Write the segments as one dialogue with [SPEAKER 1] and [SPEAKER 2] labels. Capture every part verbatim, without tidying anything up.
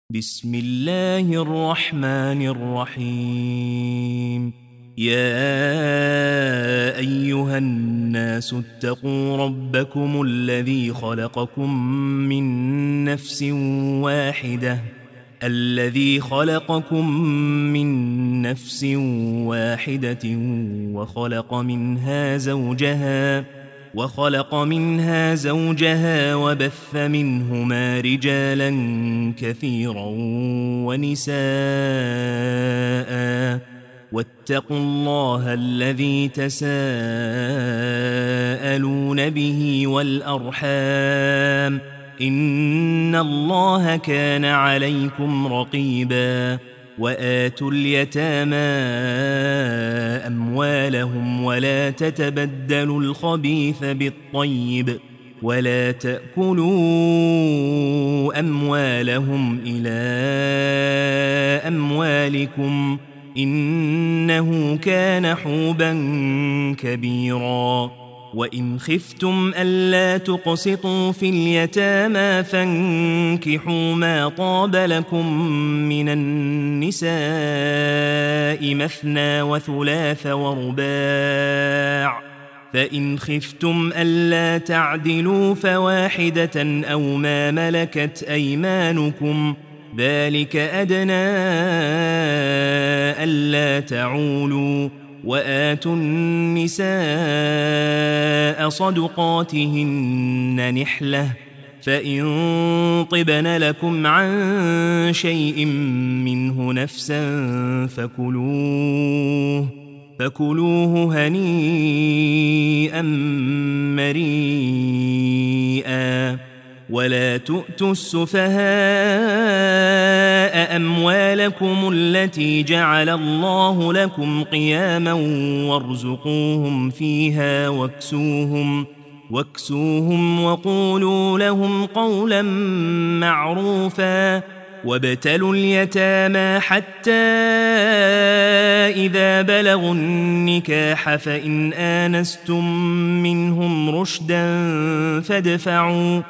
[SPEAKER 1] بسم الله الرحمن الرحيم. يا أيها الناس اتقوا ربكم الذي خلقكم من نفس واحدة الذي خلقكم من نفس واحدة وخلق منها زوجها وخلق منها زوجها وبث منهما رجالا كثيرا ونساء واتقوا الله الذي تساءلون به والأرحام إن الله كان عليكم رقيبا. وآتوا اليتامى أموالهم ولا تتبدلوا الخبيث بالطيب ولا تأكلوا أموالهم إلى أموالكم إنه كان حوبا كبيرا. وإن خفتم ألا تقسطوا في اليتامى فانكحوا ما طاب لكم من النساء مثنى وثلاث ورباع فإن خفتم ألا تعدلوا فواحدة أو ما ملكت أيمانكم ذلك أدنى ألا تعولوا. وآتوا النساء صدقاتهن نحلة فإن طبن لكم عن شيء منه نفسا فكلوه فكلوه هنيئا مريئا. ولا تؤتوا السفهاء أموالكم التي جعل الله لكم قياما وارزقوهم فيها واكسوهم واكسوهم وقولوا لهم قولا معروفا. وابتلوا اليتامى حتى إذا بلغوا النكاح فإن آنستم منهم رشدا فادفعوا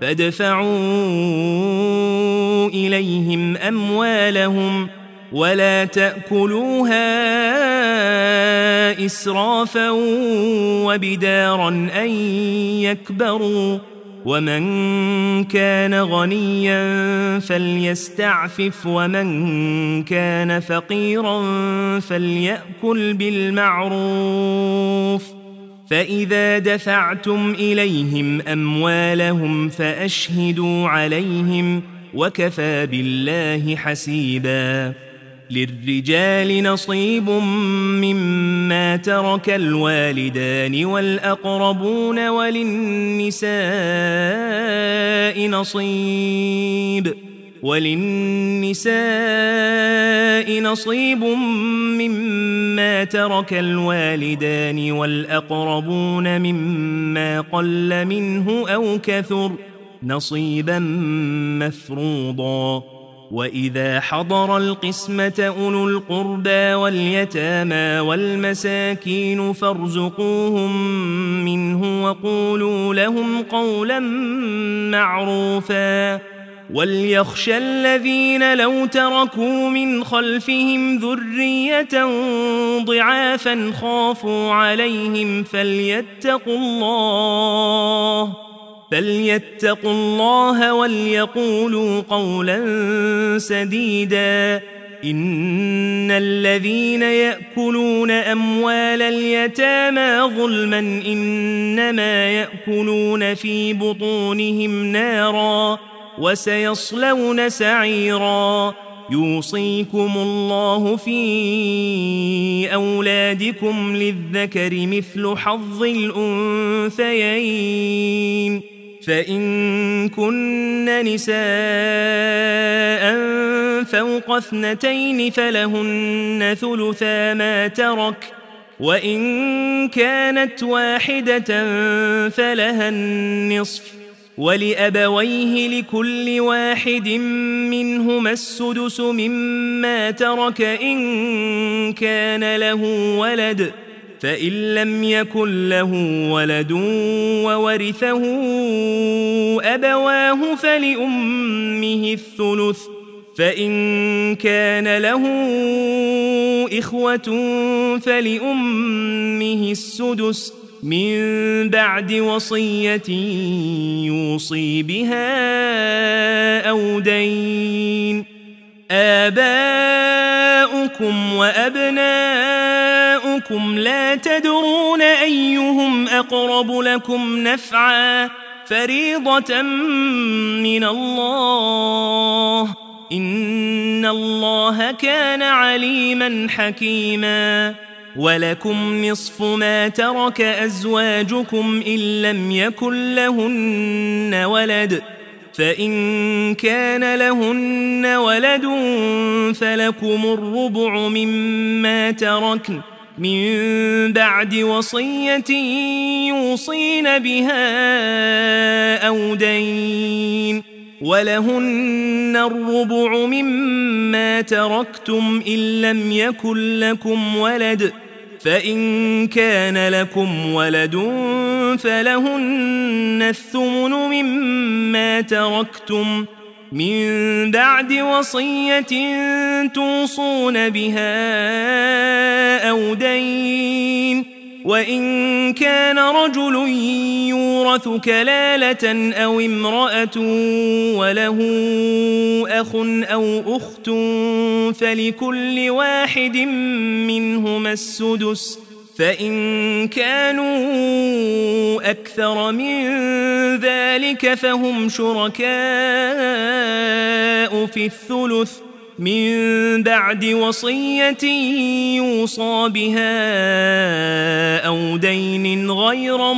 [SPEAKER 1] فادفعوا إليهم أموالهم ولا تأكلوها إسرافا وبدارا أن يكبروا. ومن كان غنيا فليستعفف ومن كان فقيرا فليأكل بالمعروف. فإذا دفعتم إليهم أموالهم فأشهدوا عليهم وكفى بالله حسيبا. للرجال نصيب مما ترك الوالدان والأقربون وللنساء نصيب وللنساء نصيب مما ترك الوالدان والأقربون مما قل منه أو كثر نصيبا مفروضا. وإذا حضر القسمة أولو القربى واليتامى والمساكين فارزقوهم منه وقولوا لهم قولا معروفا. وليخشى الذين لو تركوا من خلفهم ذرية ضعافا خافوا عليهم فليتقوا الله فليتقوا الله وليقولوا قولا سديدا. إن الذين يأكلون أموال اليتامى ظلما إنما يأكلون في بطونهم نارا وسيصلون سعيرا. يوصيكم الله في أولادكم للذكر مثل حظ الأنثيين فإن كن نساء فوق اثنتين فلهن ثلثا ما ترك وإن كانت واحدة فلها النصف ولأبويه لكل واحد منهما السدس مما ترك إن كان له ولد فإن لم يكن له ولد وورثه أبواه فلأمه الثلث فإن كان له إخوة فلأمه السدس من بعد وصية يوصي بها أو دين. آباؤكم وأبناؤكم لا تدرون أيهم أقرب لكم نفعا فريضة من الله إن الله كان عليما حكيما. ولكم نصف ما ترك أزواجكم إن لم يكن لهن ولد فإن كان لهن ولد فلكم الربع مما تركن من بعد وصية يوصين بها أو دين. ولهن الربع مما تركتم إن لم يكن لكم ولد فإن كان لكم ولد فلهن الثمن مما تركتم من بعد وصية توصون بها أو دين. وإن كان رجل يورث كلالة أو امرأة وله أخ أو أخت فلكل واحد منهما السدس فإن كانوا أكثر من ذلك فهم شركاء في الثلث من بعد وصية يوصى بها أو دين غير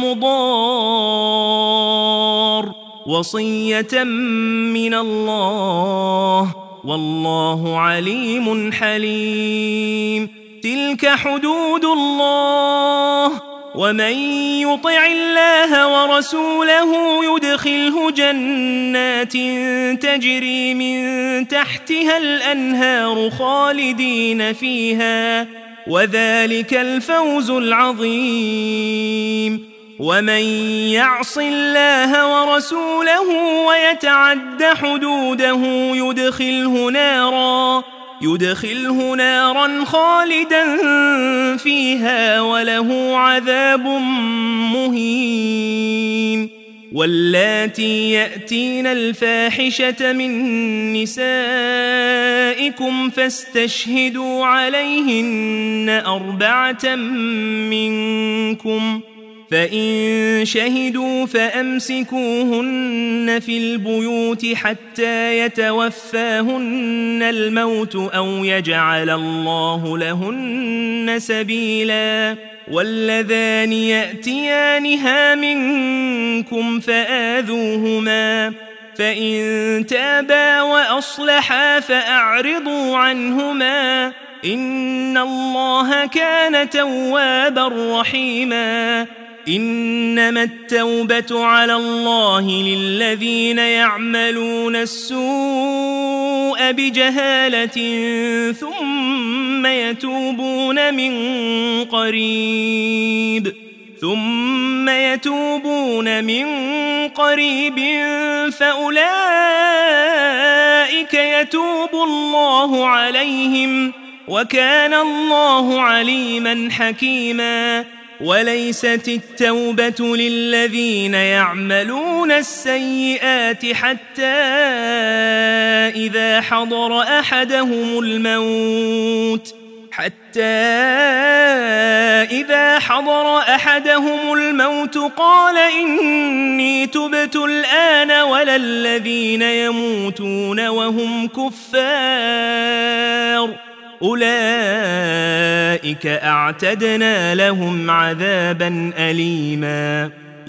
[SPEAKER 1] مضار وصية من الله والله عليم حليم. تلك حدود الله ومن يطع الله ورسوله يدخله جنات تجري من تحتها الأنهار خالدين فيها وذلك الفوز العظيم. ومن يعص الله ورسوله ويتعد حدوده يدخله نارا يدخله نارا خالدا فيها وله عذاب مهين. واللاتي يأتين الفاحشة من نسائكم فاستشهدوا عليهن أربعة منكم فإن شهدوا فأمسكوهن في البيوت حتى يتوفاهن الموت أو يجعل الله لهن سبيلا. واللذان يأتيانها منكم فآذوهما فإن تابا وأصلحا فأعرضوا عنهما إن الله كان توابا رحيما. إنما التوبة على الله للذين يعملون السوء بجهالة ثم يتوبون من قريب ثم يتوبون من قريب فأولئك يتوب الله عليهم وكان الله عليما حكيما. وليست التوبة للذين يعملون السيئات حتى إذا حضر أحدهم الموت حتى إذا حضر أحدهم الموت قال إني تبت الآن ولا الذين يموتون وهم كفار أولئك أعتدنا لهم عذابا أليما.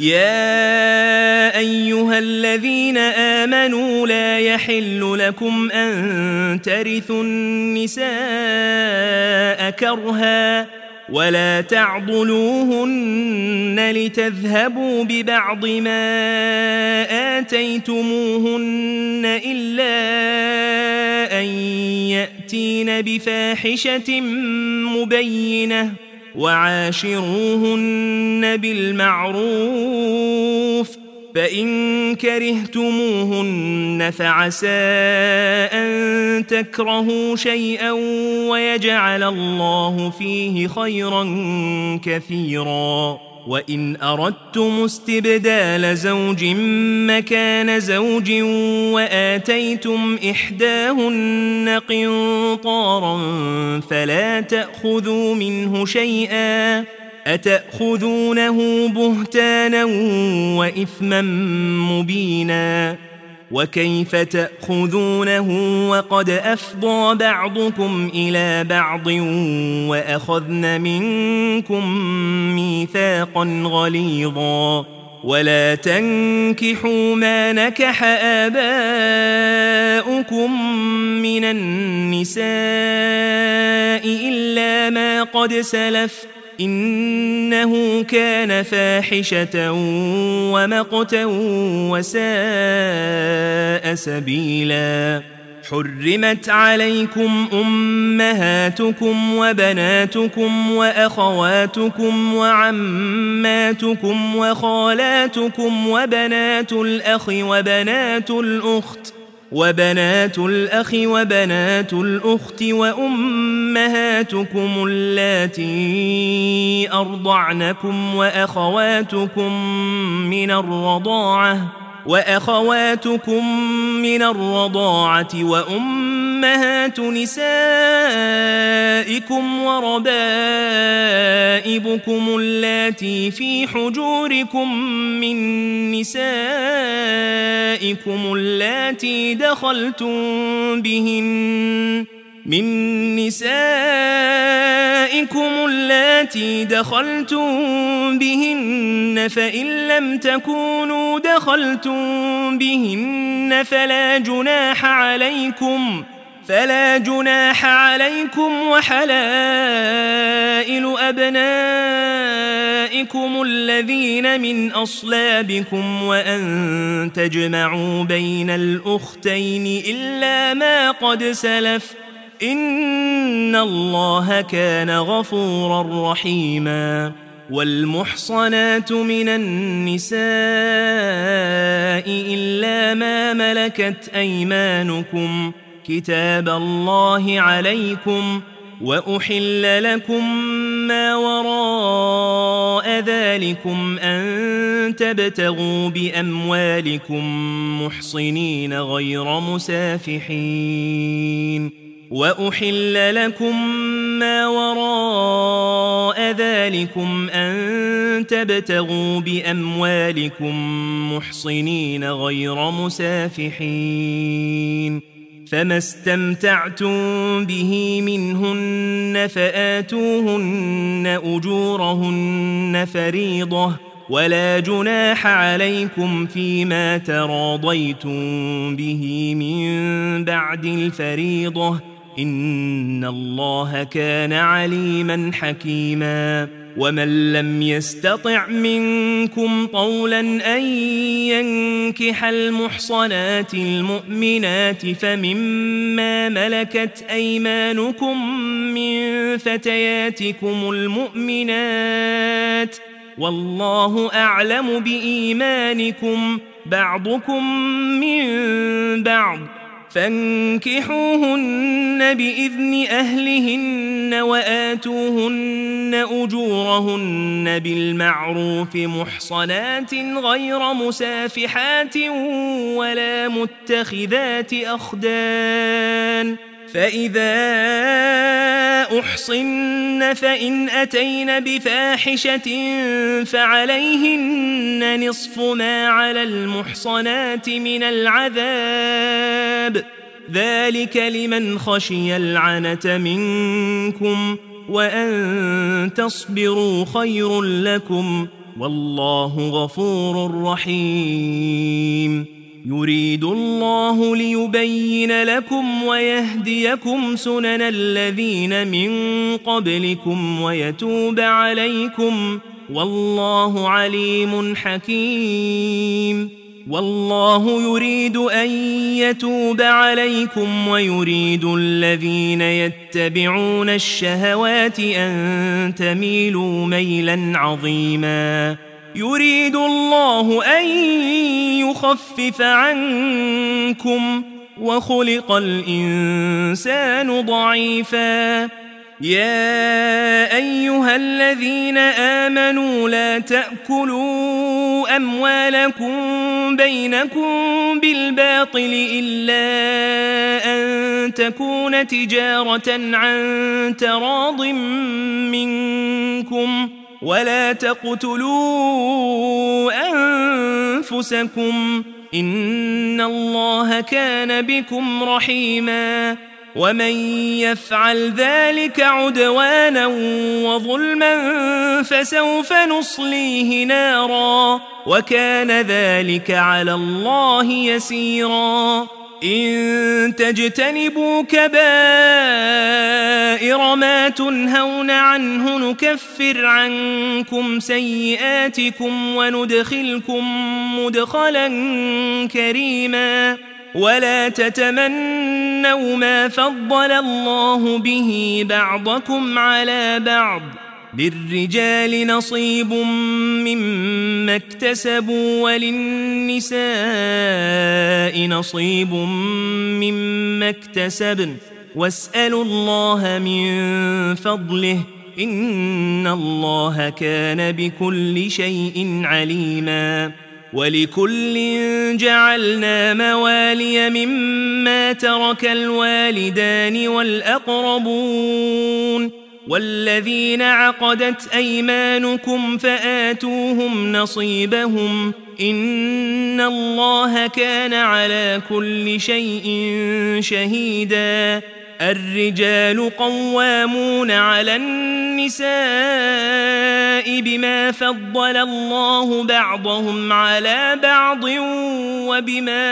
[SPEAKER 1] يا أيها الذين آمنوا لا يحل لكم أن ترثوا النساء كرها ولا تعضلوهن لتذهبوا ببعض ما آتيتموهن إلا أن يأتين بفاحشة مبينة وعاشروهن بالمعروف فإن كرهتموهن فعسى أن تكرهوا شيئا ويجعل الله فيه خيرا كثيرا. وإن أردتم استبدال زوج مكان زوج وآتيتم إحداهن قنطارا فلا تأخذوا منه شيئا أتأخذونه بهتانا وإثما مبينا. وكيف تأخذونه وقد أفضى بعضكم إلى بعض وأخذن منكم ميثاقا غليظا. ولا تنكحوا ما نكح آباؤكم من النساء إلا ما قد سلف إنه كان فاحشة ومقتا وساء سبيلا. حرمت عليكم أمهاتكم وبناتكم وأخواتكم وعماتكم وخالاتكم وبنات الأخ وبنات الأخت وبنات الأخ وبنات الأخت وأمهاتكم اللاتي أرضعنكم وأخواتكم من الرضاعة وأخواتكم من الرضاعة وأمهات نسائكم وربائبكم اللاتي في حجوركم من نسائكم اللاتي دخلتم بهن من نسائكم اللاتي دخلتم بهن فإن لم تكونوا دخلتم بهن فلا جناح عليكم فلا جناح عليكم وحلائل أبنائكم الذين من أصلابكم وأن تجمعوا بين الأختين إلا ما قد سلف إن الله كان غفورا رحيما. والمحصنات من النساء إلا ما ملكت أيمانكم كتاب الله عليكم وأحل لكم ما وراء ذلكم أن تبتغوا بأموالكم محصنين غير مسافحين وأحل لكم ما وراء ذلكم أن تبتغوا بأموالكم محصنين غير مسافحين فما استمتعتم به منهن فآتوهن أجورهن فريضة ولا جناح عليكم فيما تراضيتم به من بعد الفريضة إن الله كان عليما حكيما. ومن لم يستطع منكم طولا أن ينكح المحصنات المؤمنات فمما ملكت أيمانكم من فتياتكم المؤمنات والله أعلم بإيمانكم بعضكم من بعض فانكحوهن بإذن أهلهن وآتوهن أجورهن بالمعروف محصنات غير مسافحات ولا متخذات أخدان فإذا أحصن فإن أتين بفاحشة فعليهن نصف ما على المحصنات من العذاب ذلك لمن خشي العنة منكم وأن تصبروا خير لكم والله غفور رحيم. يريد الله ليبين لكم ويهديكم سنن الذين من قبلكم ويتوب عليكم والله عليم حكيم. والله يريد أن يتوب عليكم ويريد الذين يتبعون الشهوات أن تميلوا ميلا عظيما. يريد الله أن يخفف عنكم وخلق الإنسان ضعيفا. يا أيها الذين آمنوا لا تأكلوا أموالكم بينكم بالباطل إلا أن تكون تجارة عن تراض منكم ولا تقتلوا أنفسكم إن الله كان بكم رحيما. ومن يفعل ذلك عدوانا وظلما فسوف نصليه نارا وكان ذلك على الله يسيرا. إن تجتنبوا كبائر ما تنهون عنه نكفر عنكم سيئاتكم وندخلكم مدخلا كريما. ولا تتمنوا ما فضل الله به بعضكم على بعض للرجال نصيب مما اكتسبوا وللنساء نصيب مما اكتسبن واسألوا الله من فضله إن الله كان بكل شيء عليما. ولكل جعلنا موالي مما ترك الوالدان والأقربون والذين عقدت أيمانكم فآتوهم نصيبهم إن الله كان على كل شيء شهيدا. الرجال قوامون على النساء بما فضل الله بعضهم على بعض وبما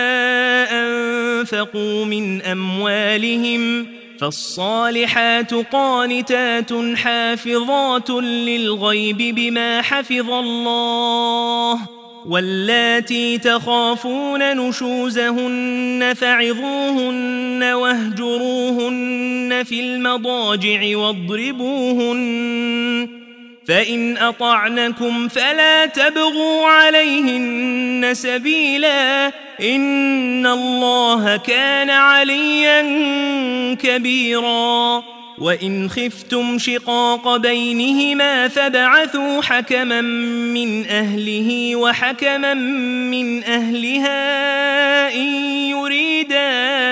[SPEAKER 1] أنفقوا من أموالهم فالصالحات قانتات حافظات للغيب بما حفظ الله. واللاتي تخافون نشوزهن فعظوهن واهجروهن في المضاجع واضربوهن فإن أطعنكم فلا تبغوا عليهن سبيلا إن الله كان عليا كبيرا. وإن خفتم شقاق بينهما فابعثوا حكما من أهله وحكما من أهلها إن يريدا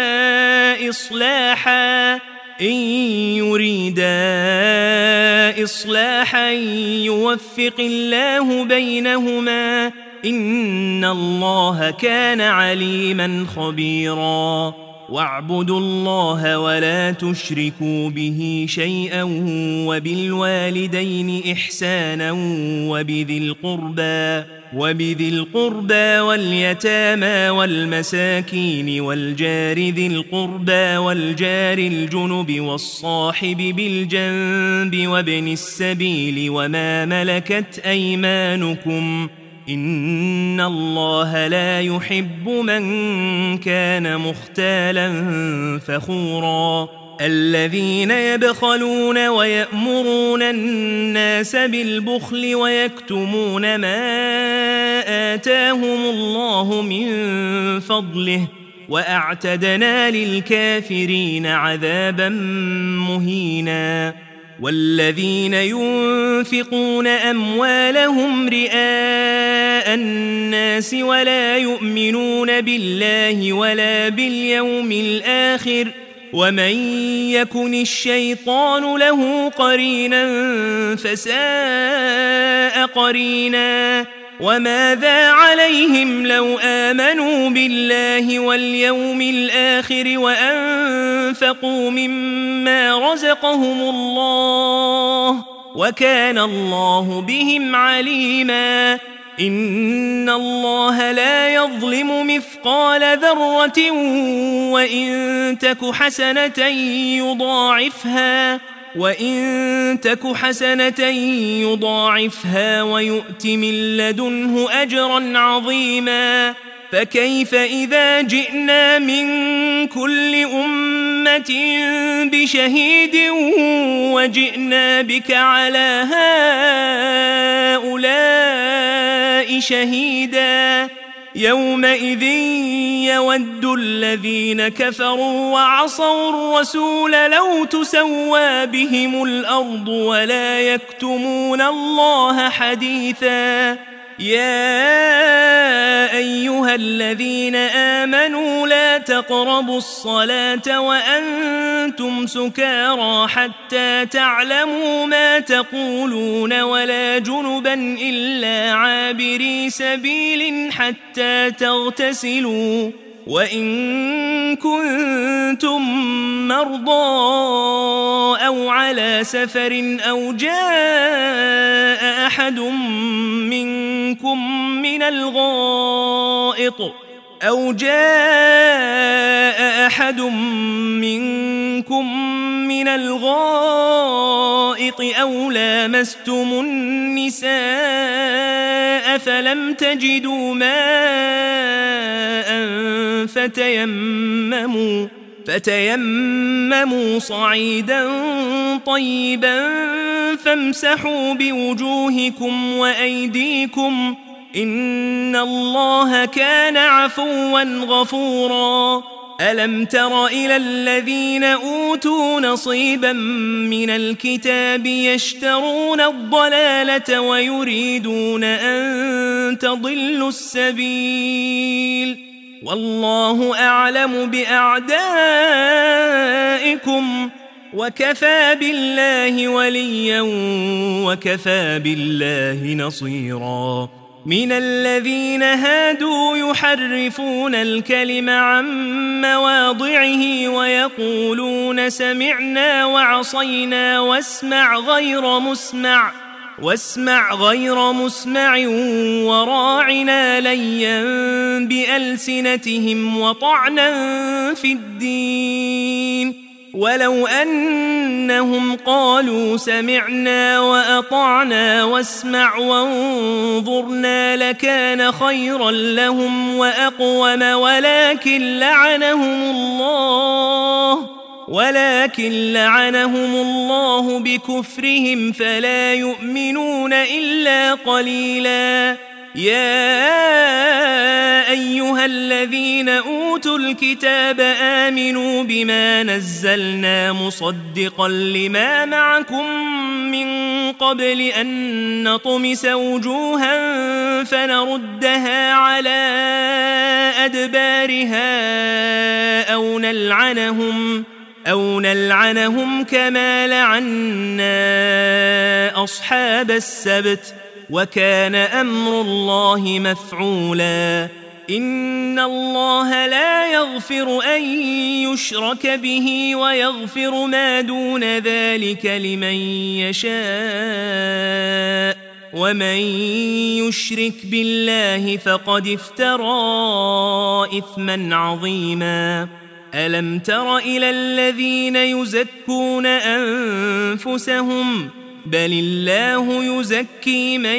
[SPEAKER 1] إصلاحا إن يريدا إصلاحا يوفق الله بينهما إن الله كان عليما خبيرا. واعبدوا الله ولا تشركوا به شيئا وبالوالدين إحسانا وبذي القربى وبذي القربى واليتامى والمساكين والجار ذي القربى والجار الجنب والصاحب بالجنب وابن السبيل وما ملكت أيمانكم إن الله لا يحب من كان مختالا فخورا. الذين يبخلون ويأمرون الناس بالبخل ويكتمون ما آتاهم الله من فضله وأعتدنا للكافرين عذابا مهينا. والذين ينفقون أموالهم رئاء الناس ولا يؤمنون بالله ولا باليوم الآخر ومن يكن الشيطان له قرينا فساء قرينا. وماذا عليهم لو آمنوا بالله واليوم الآخر وأنفقوا مما رزقهم الله وكان الله بهم عليما. إن الله لا يظلم مثقال ذرة وإن تك حسنة يضاعفها وإن تك حسنة يضاعفها ويؤت من لدنه أجرا عظيما. فكيف إذا جئنا من كل أمة أمة بشهيد وجئنا بك على هؤلاء شهيدا يومئذ يود الذين كفروا وعصوا الرسول لو تسوى بهم الأرض ولا يكتمون الله حديثا يا أيها الذين آمنوا لا تقربوا الصلاة وأنتم سكارى حتى تعلموا ما تقولون ولا جنبا إلا عابري سبيل حتى تغتسلوا وإن كنتم مرضى أو على سفر أو جاء أحد منكم من الغائط أو جاء أحد منكم من الغائط أو لامستم النساء فلم تجدوا ماء فتيمموا فتيمموا صعيدا طيبا فامسحوا بوجوهكم وأيديكم إن الله كان عفوا غفورا ألم تر إلى الذين أوتوا نصيبا من الكتاب يشترون الضلالة ويريدون أن تضلوا السبيل والله أعلم بأعدائكم وكفى بالله وليا وكفى بالله نصيرا من الذين هادوا يحرفون الكلم عن مواضعه ويقولون سمعنا وعصينا واسمع غير مسمع واسمع غير مسمع وراعنا ليا بألسنتهم وطعنا في الدين ولو أنهم قالوا سمعنا وأطعنا واسمع وانظرنا لكان خيرا لهم وأقوم ولكن لعنهم الله ولكن لعنهم الله بكفرهم فلا يؤمنون إلا قليلا يا أيها الذين أوتوا الكتاب آمنوا بما نزلنا مصدقا لما معكم من قبل أن نطمس وجوها فنردها على أدبارها أو نلعنهم أو نلعنهم كما لعنا أصحاب السبت وكان أمر الله مفعولا إن الله لا يغفر أن يشرك به ويغفر ما دون ذلك لمن يشاء ومن يشرك بالله فقد افترى إثما عظيما ألم تر إلى الذين يزكون أنفسهم بل الله يزكي من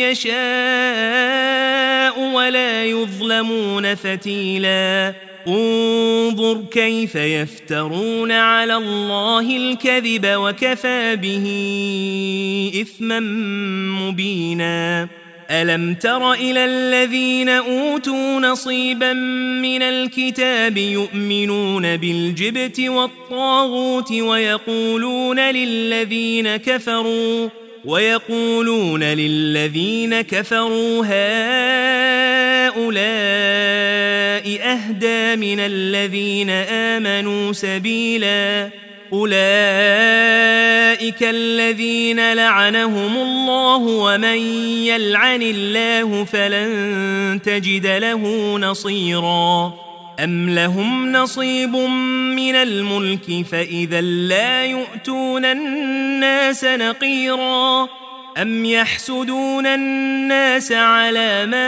[SPEAKER 1] يشاء ولا يظلمون فتيلا انظر كيف يفترون على الله الكذب وكفى به إثما مبينا ألم تر إلى الذين أوتوا نصيبا من الكتاب يؤمنون بالجبت والطاغوت ويقولون للذين كفروا ويقولون للذين كفروا هؤلاء أهدى من الذين آمنوا سبيلا أولئك الذين لعنهم الله ومن يلعن الله فلن تجد له نصيرا أم لهم نصيب من الملك فإذا لا يؤتون الناس نقيرا أم يحسدون الناس على ما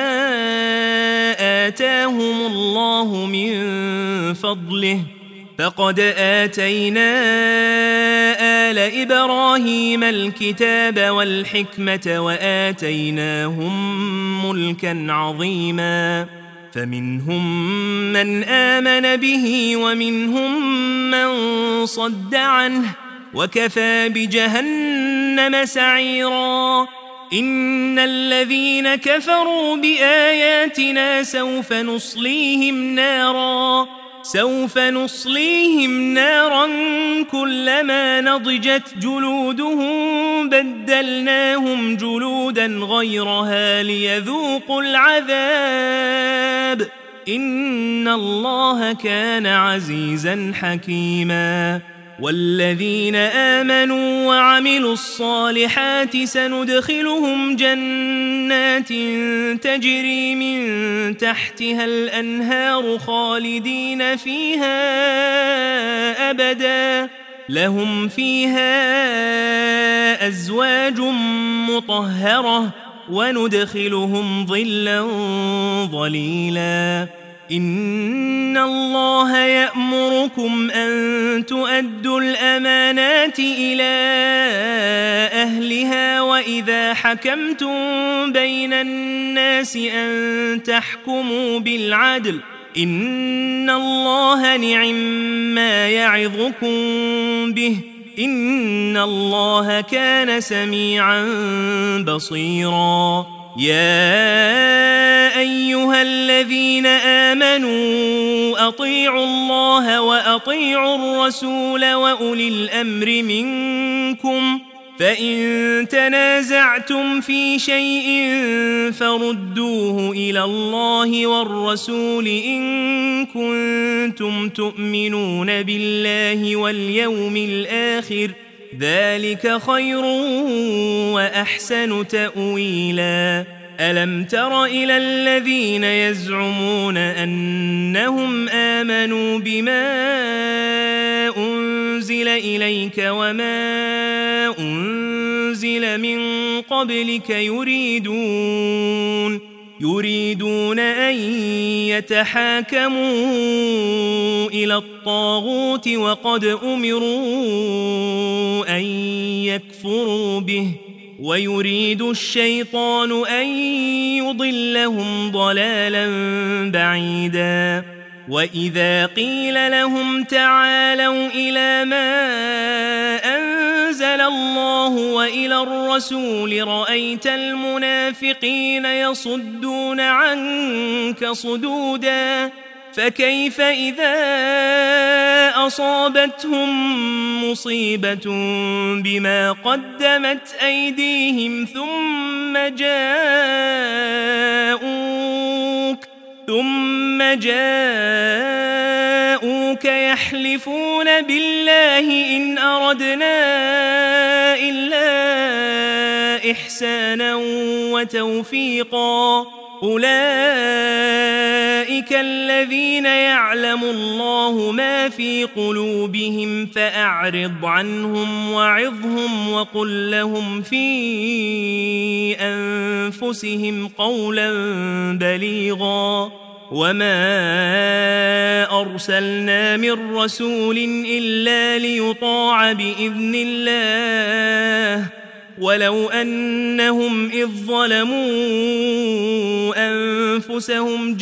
[SPEAKER 1] آتاهم الله من فضله فقد آتينا آل إبراهيم الكتاب والحكمة وآتيناهم ملكا عظيما فمنهم من آمن به ومنهم من صد عنه وكفى بجهنم سعيرا إن الذين كفروا بآياتنا سوف نصليهم نارا سوف نصليهم نارا كلما نضجت جلودهم بدلناهم جلودا غيرها ليذوقوا العذاب إن الله كان عزيزا حكيما والذين آمنوا وعملوا الصالحات سندخلهم جنات تجري من تحتها الأنهار خالدين فيها أبدا لهم فيها أزواج مطهرة وندخلهم ظلا ظليلا إن الله يأمركم أن تؤدوا الأمانات إلى أهلها وإذا حكمتم بين الناس أن تحكموا بالعدل إن الله نعم ما يعظكم به إن الله كان سميعا بصيرا يا أيها الذين آمنوا أطيعوا الله وأطيعوا الرسول وأولي الأمر منكم فإن تنازعتم في شيء فردوه إلى الله والرسول إن كنتم تؤمنون بالله واليوم الآخر ذلك خير وأحسن تأويلا ألم تر إلى الذين يزعمون أنهم آمنوا بما أنزل إليك وما أنزل من قبلك يريدون يريدون أن يتحاكموا إلى الطاغوت وقد أمروا أن يكفروا به ويريد الشيطان أن يضلهم ضلالا بعيدا وإذا قيل لهم تعالوا إلى ما أنزل الله وإلى الرسول رأيت المنافقين يصدون عنك صدودا فكيف إذا أصابتهم مصيبة بما قدمت أيديهم ثم جاءوك ثم جاءوك يحلفون بالله إن أردنا إلا إحسانا وتوفيقا أولئك الذين يعلم الله ما في قلوبهم فأعرض عنهم وعظهم وقل لهم في أنفسهم قولا بليغا وما أرسلنا من رسول إلا ليطاع بإذن الله ولو أنهم إذ ظلموا أنفسهم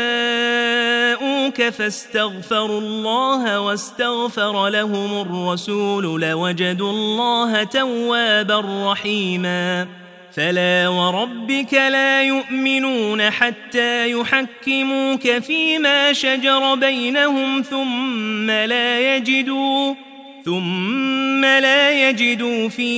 [SPEAKER 1] جاءوك فاستغفروا الله واستغفر لهم الرسول لوجدوا الله توابا رحيما فلا وربك لا يؤمنون حتى يحكموك فيما شجر بينهم ثم لا يجدوا ثم لا يجدوا في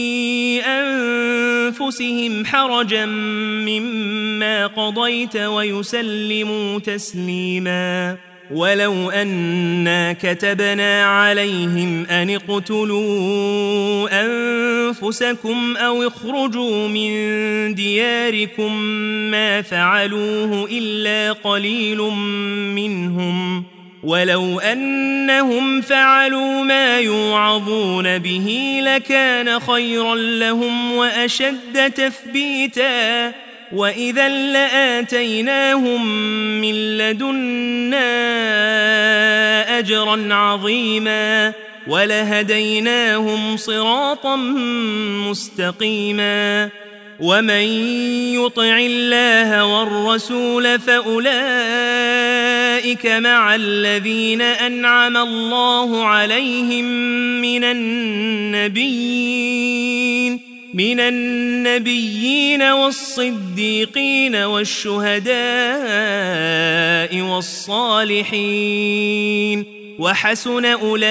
[SPEAKER 1] أنفسهم حرجا مما قضيت ويسلموا تسليما ولو أنا كتبنا عليهم أن اقتلوا أنفسكم أو اخرجوا من دياركم ما فعلوه إلا قليل منهم ولو أنهم فعلوا ما يوعظون به لكان خيرا لهم وأشد تثبيتا وإذا لآتيناهم من لدنا أجرا عظيما ولهديناهم صراطا مستقيما ومن يطع الله والرسول فأولئك مع الذين أنعم الله عليهم من النبيين من النبيين والصديقين والشهداء والصالحين وحسن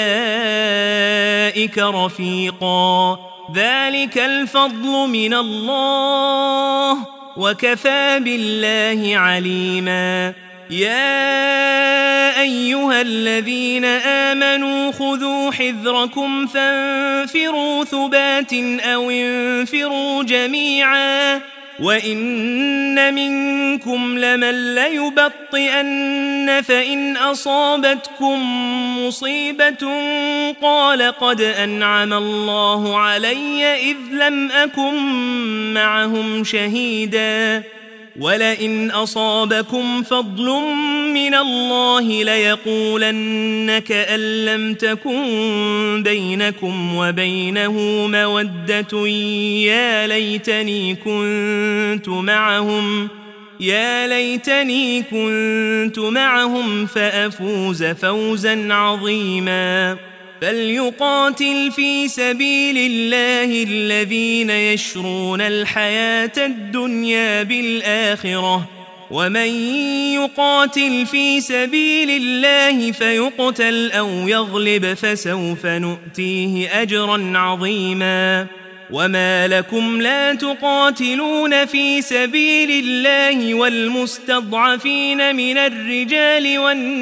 [SPEAKER 1] أولئك رفيقا ذلك الفضل من الله وكفى بالله عليما يا أيها الذين آمنوا خذوا حذركم فانفروا ثبات أو انفروا جميعا وإن منكم لمن ليبطئن فإن أصابتكم مصيبة قال قد أنعم الله علي إذ لم أكن معهم شهيدا ولئن أصابكم فضل من الله ليقولن كأن لم تكن بينكم وبينه مودة يا ليتني كنت معهم يا ليتني كنت معهم فأفوز فوزا عظيما فليقاتل في سبيل الله الذين يشرون الحياة الدنيا بالآخرة ومن يقاتل في سبيل الله فيقتل أو يغلب فسوف نؤتيه أجرا عظيما وما لكم لا تقاتلون في سبيل الله والمستضعفين من الرجال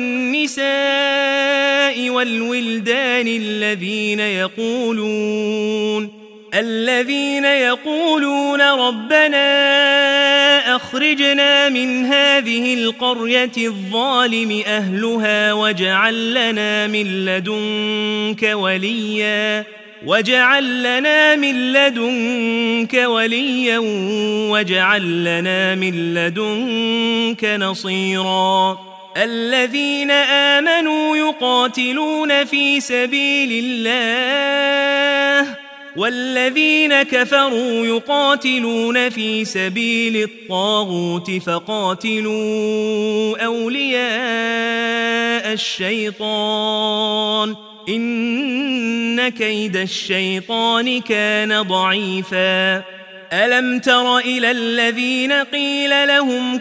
[SPEAKER 1] والنساء والولدان الذين يقولون الذين يقولون ربنا أخرجنا من هذه القرية الظالم أهلها واجعل لنا من لدنك وليا واجعل لنا من لدنك وليا واجعل لنا من لدنك نصيرا الذين آمنوا يقاتلون في سبيل الله والذين كفروا يقاتلون في سبيل الطاغوت فقاتلوا أولياء الشيطان إن كيد الشيطان كان ضعيفا ألم تر إلى الذين قيل لهم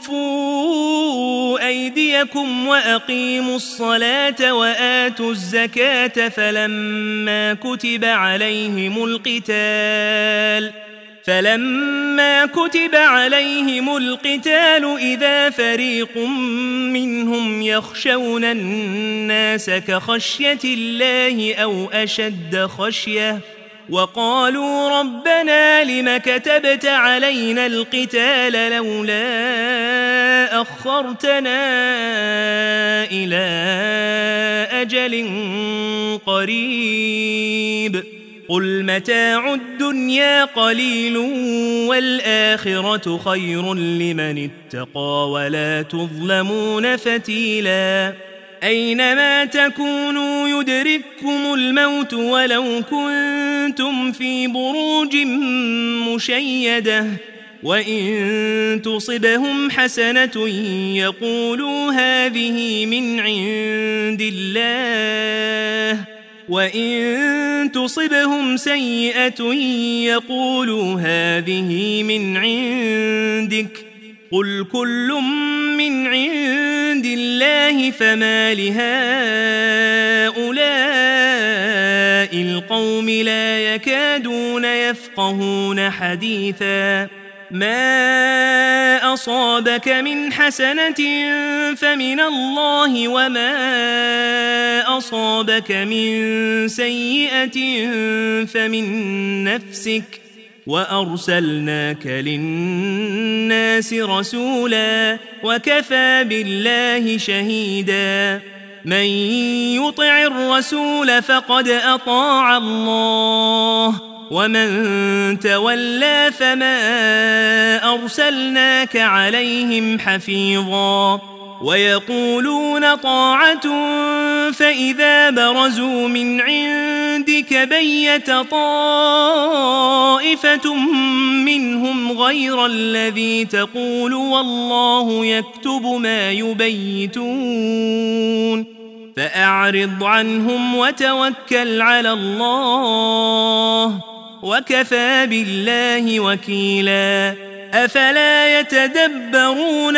[SPEAKER 1] كفوا أيديكم وأقيموا الصلاة وآتوا الزكاة فلما كتب عليهم القتال فلما كتب عليهم القتال إذا فريق منهم يخشون الناس كخشية الله أو أشد خشية وقالوا ربنا لم كتبت علينا القتال لولا أخرتنا إلى أجل قريب قل متاع الدنيا قليل والآخرة خير لمن اتقى ولا تظلمون فتيلا أينما تكونوا يدرككم الموت ولو كنتم في بروج مشيدة وإن تصبهم حسنة يقولوا هذه من عند الله وإن تصبهم سيئة يقولوا هذه من عندك قل كل من عند الله فما لهؤلاء القوم لا يكادون يفقهون حديثا ما أصابك من حسنة فمن الله وما أصابك من سيئة فمن نفسك وأرسلناك للناس رسولا وكفى بالله شهيدا من يطع الرسول فقد أطاع الله ومن تولى فما أرسلناك عليهم حفيظا ويقولون طاعة فإذا برزوا من عندك بيت طائفة منهم غير الذي تقول والله يكتب ما يبيتون فأعرض عنهم وتوكل على الله وكفى بالله وكيلا أفلا يتدبرون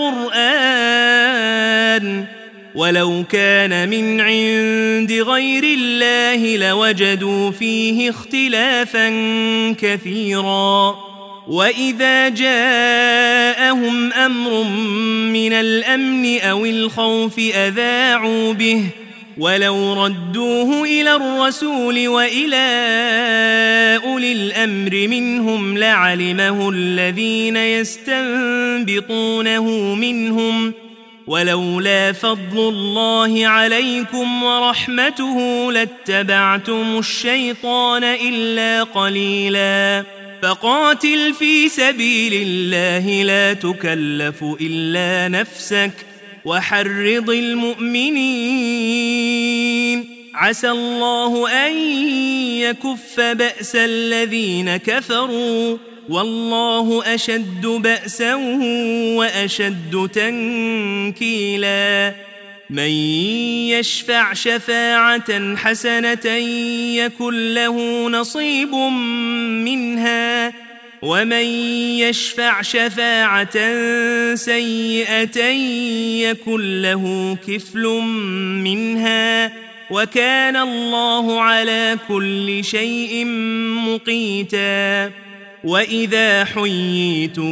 [SPEAKER 1] القرآن ولو كان من عند غير الله لوجدوا فيه اختلافا كثيرا وإذا جاءهم أمر من الأمن أو الخوف أذاعوا به ولو ردوه إلى الرسول وإلى أولي الأمر منهم لعلمه الذين يستنبطونه منهم ولولا فضل الله عليكم ورحمته لاتبعتم الشيطان إلا قليلا فقاتل في سبيل الله لا تكلف إلا نفسك وحرض المؤمنين عسى الله أن يكف بأس الذين كفروا والله أشد بأسا وأشد تنكيلا من يشفع شفاعة حسنة يكن له نصيب منها ومن يشفع شفاعة سيئة يكن له كفل منها وكان الله على كل شيء مقيتا وإذا حييتم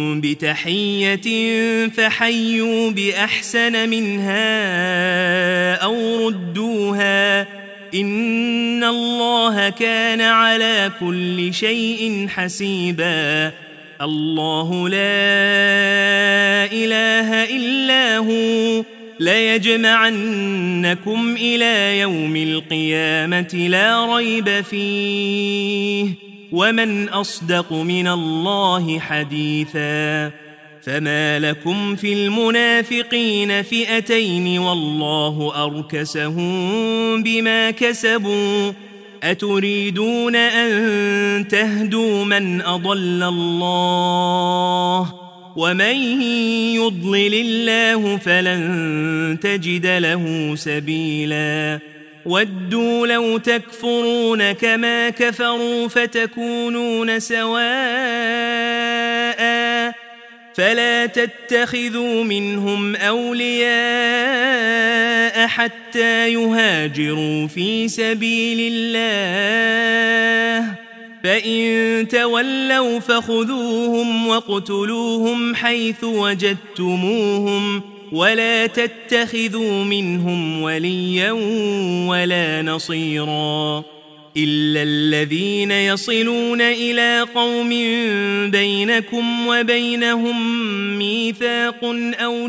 [SPEAKER 1] بتحية فحيوا بأحسن منها أو ردوها إن الله كان على كل شيء حسيبا الله لا إله إلا هو ليجمعنكم إلى يوم القيامة لا ريب فيه ومن أصدق من الله حديثا فما لكم في المنافقين فئتين والله أركسهم بما كسبوا أتريدون أن تهدوا من أضل الله ومن يضلل الله فلن تجد له سبيلا ودوا لو تكفرون كما كفروا فتكونون سواء فلا تتخذوا منهم أولياء حتى يهاجروا في سبيل الله فإن تولوا فخذوهم واقتلوهم حيث وجدتموهم ولا تتخذوا منهم وليا ولا نصيرا إلا الذين يصلون إلى قوم بينكم وبينهم ميثاق أو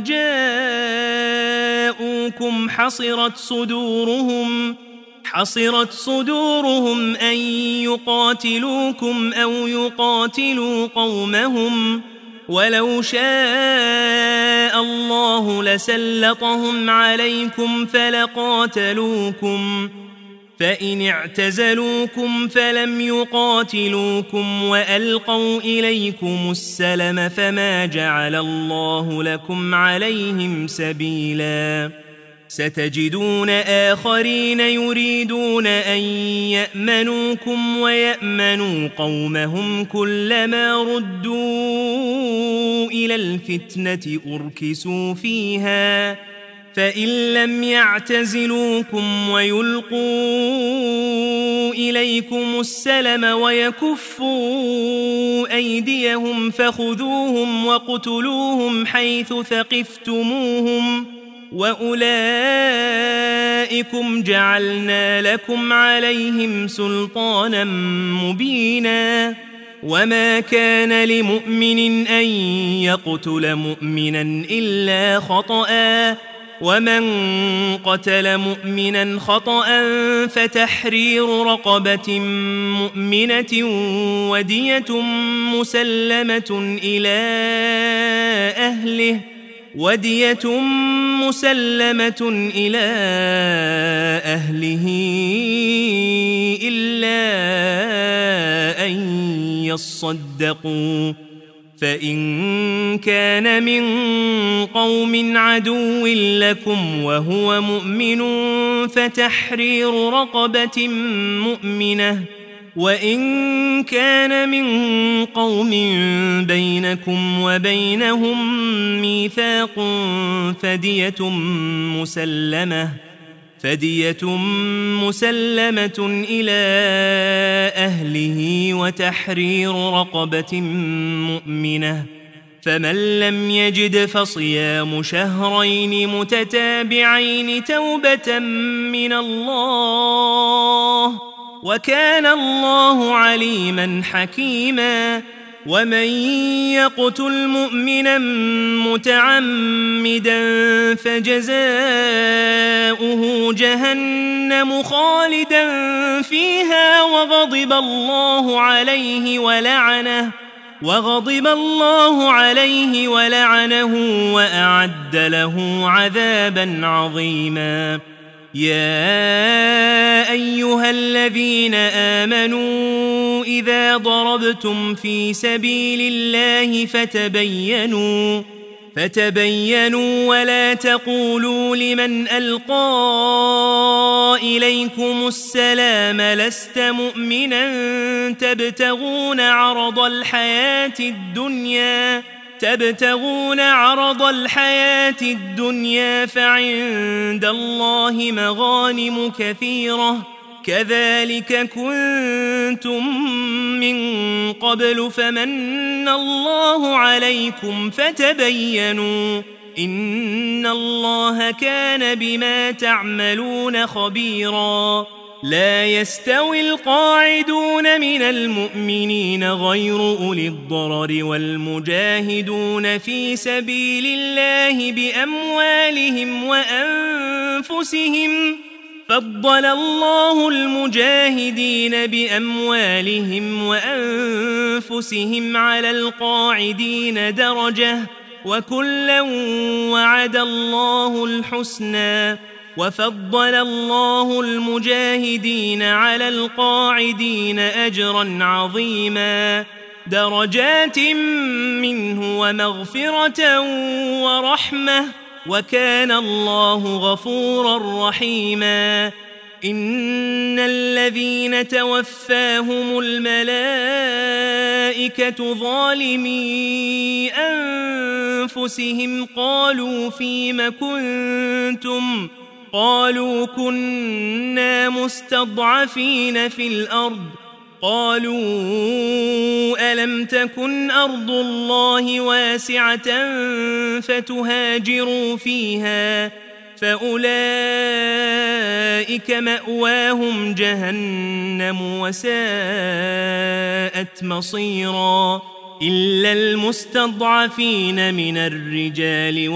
[SPEAKER 1] جاءوكم حصرت صدورهم حصرت صدورهم أن يقاتلوكم أو يقاتلوا قومهم ولو شاء الله لسلطهم عليكم فلقاتلوكم فإن اعتزلوكم فلم يقاتلوكم وألقوا إليكم السلم فما جعل الله لكم عليهم سبيلا ستجدون آخرين يريدون أن يأمنوكم ويأمنوا قومهم كلما ردوا إلى الفتنة أركسوا فيها فإن لم يعتزلوكم ويلقوا إليكم السلم ويكفوا أيديهم فخذوهم واقتلوهم حيث ثقفتموهم وأولئكم جعلنا لكم عليهم سلطانا مبينا وما كان لمؤمن أن يقتل مؤمنا إلا خطأ ومن قتل مؤمنا خطأ فتحرير رقبة مؤمنة ودية مسلمة إلى أهله ودية مسلمة إلى أهله إلا أن يصدقوا فإن كان من قوم عدو لكم وهو مؤمن فتحرير رقبة مؤمنة وإن كان من قوم بينكم وبينهم ميثاق فدية مسلمة فدية مسلمة إلى أهله وتحرير رقبة مؤمنة فمن لم يجد فصيام شهرين متتابعين توبة من الله وكان الله عليما حكيما ومن يقتل مؤمنا متعمدا فجزاؤه جهنم خالدا فيها وغضب الله عليه ولعنه وغضب الله عليه ولعنه وأعد له عذابا عظيما يا أيها الذين آمنوا إذا ضربتم في سبيل الله فتبينوا فتبينوا ولا تقولوا لمن ألقى إليكم السلام لست مؤمنا تبتغون عرض الحياة الدنيا تبتغون عرض الحياة الدنيا فعند الله مغانم كثيرة كذلك كنتم من قبل فمن الله عليكم فتبينوا إن الله كان بما تعملون خبيرا لا يستوي القاعدون من المؤمنين غير أولي الضرر والمجاهدون في سبيل الله بأموالهم وأنفسهم فضل الله المجاهدين بأموالهم وأنفسهم على القاعدين درجة وكلا وعد الله الحسنى وفضل الله المجاهدين على القاعدين أجرا عظيما درجات منه ومغفرة ورحمة وكان الله غفورا رحيما إن الذين توفاهم الملائكة ظالمي أنفسهم قالوا فيم كنتم قالوا كنا مستضعفين في الأرض قالوا ألم تكن أرض الله واسعة فتهاجروا فيها فأولئك مأواهم جهنم وساءت مصيرا إلا المستضعفين من الرجال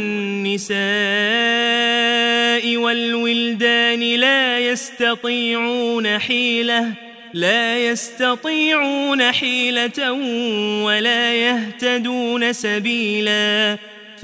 [SPEAKER 1] والنساء والولدان لا يستطيعون حيلة لا يستطيعون حيلة ولا يهتدون سبيلا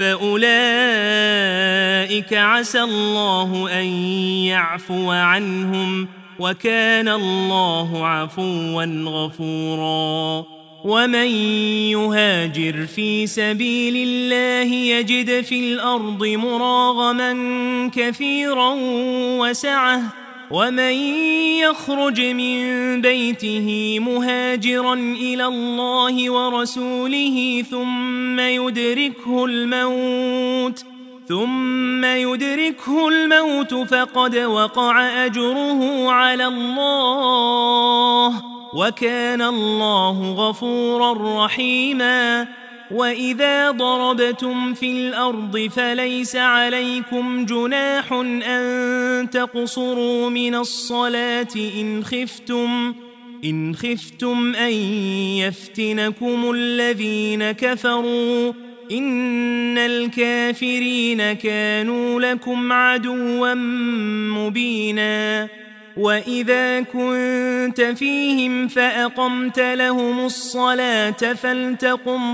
[SPEAKER 1] فأولئك عسى الله أن يعفو عنهم وكان الله عفوا غفورا ومن يهاجر في سبيل الله يجد في الأرض مراغما كثيرا وسعة ومن يخرج من بيته مهاجرا إلى الله ورسوله ثم يدركه الموت ثم يدركه الموت فقد وقع أجره على الله وكان الله غفورا رحيما وإذا ضربتم في الأرض فليس عليكم جناح أن تقصروا من الصلاة إن خفتم إن خفتم أن يفتنكم الذين كفروا إن الكافرين كانوا لكم عدوا مبينا وإذا كنت فيهم فأقمت لهم الصلاة فلتقم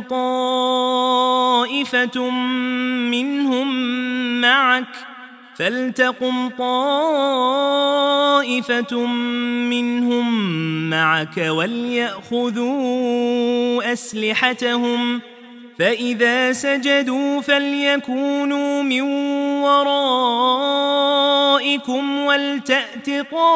[SPEAKER 1] طائفة منهم معك فلتقم طائفة منهم معك وليأخذوا أسلحتهم فإذا سجدوا فليكونوا من ورائكم ولتأت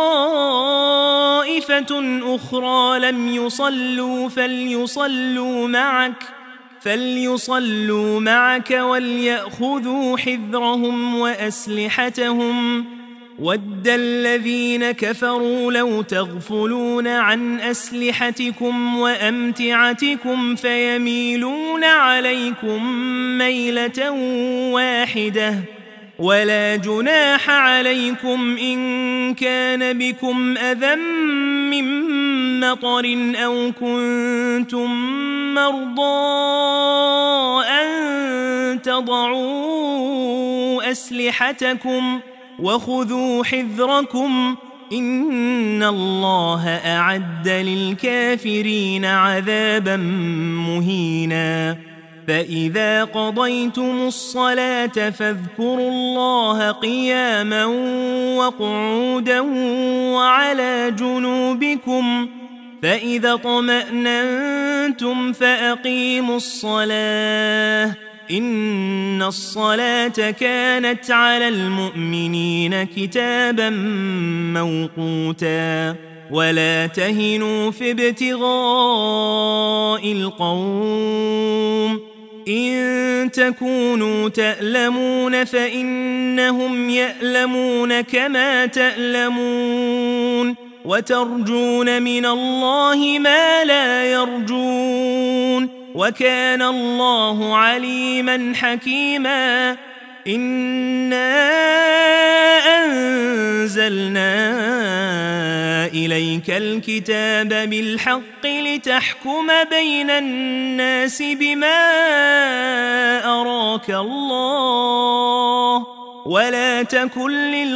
[SPEAKER 1] طائفة أخرى لم يصلوا فليصلوا معك فليصلوا معك وليأخذوا حذرهم وأسلحتهم ود الذين كفروا لو تغفلون عن أسلحتكم وأمتعتكم فيميلون عليكم ميلة واحدة ولا جناح عليكم إن كان بكم أذى من مطر أو كنتم مرضى أن تضعوا أسلحتكم وخذوا حذركم إن الله أعد للكافرين عذابا مهينا فإذا قضيتم الصلاة فاذكروا الله قياما وقعودا وعلى جنوبكم فإذا اطمأننتم فأقيموا الصلاة إن الصلاة كانت على المؤمنين كتابا موقوتا ولا تهنوا في ابتغاء القوم إن تكونوا تألمون فإنهم يألمون كما تألمون وترجون من الله ما لا يرجون وكان الله عليما حكيما إنا أنزلنا إليك الكتاب بالحق لتحكم بين الناس بما أراك الله ولا تكن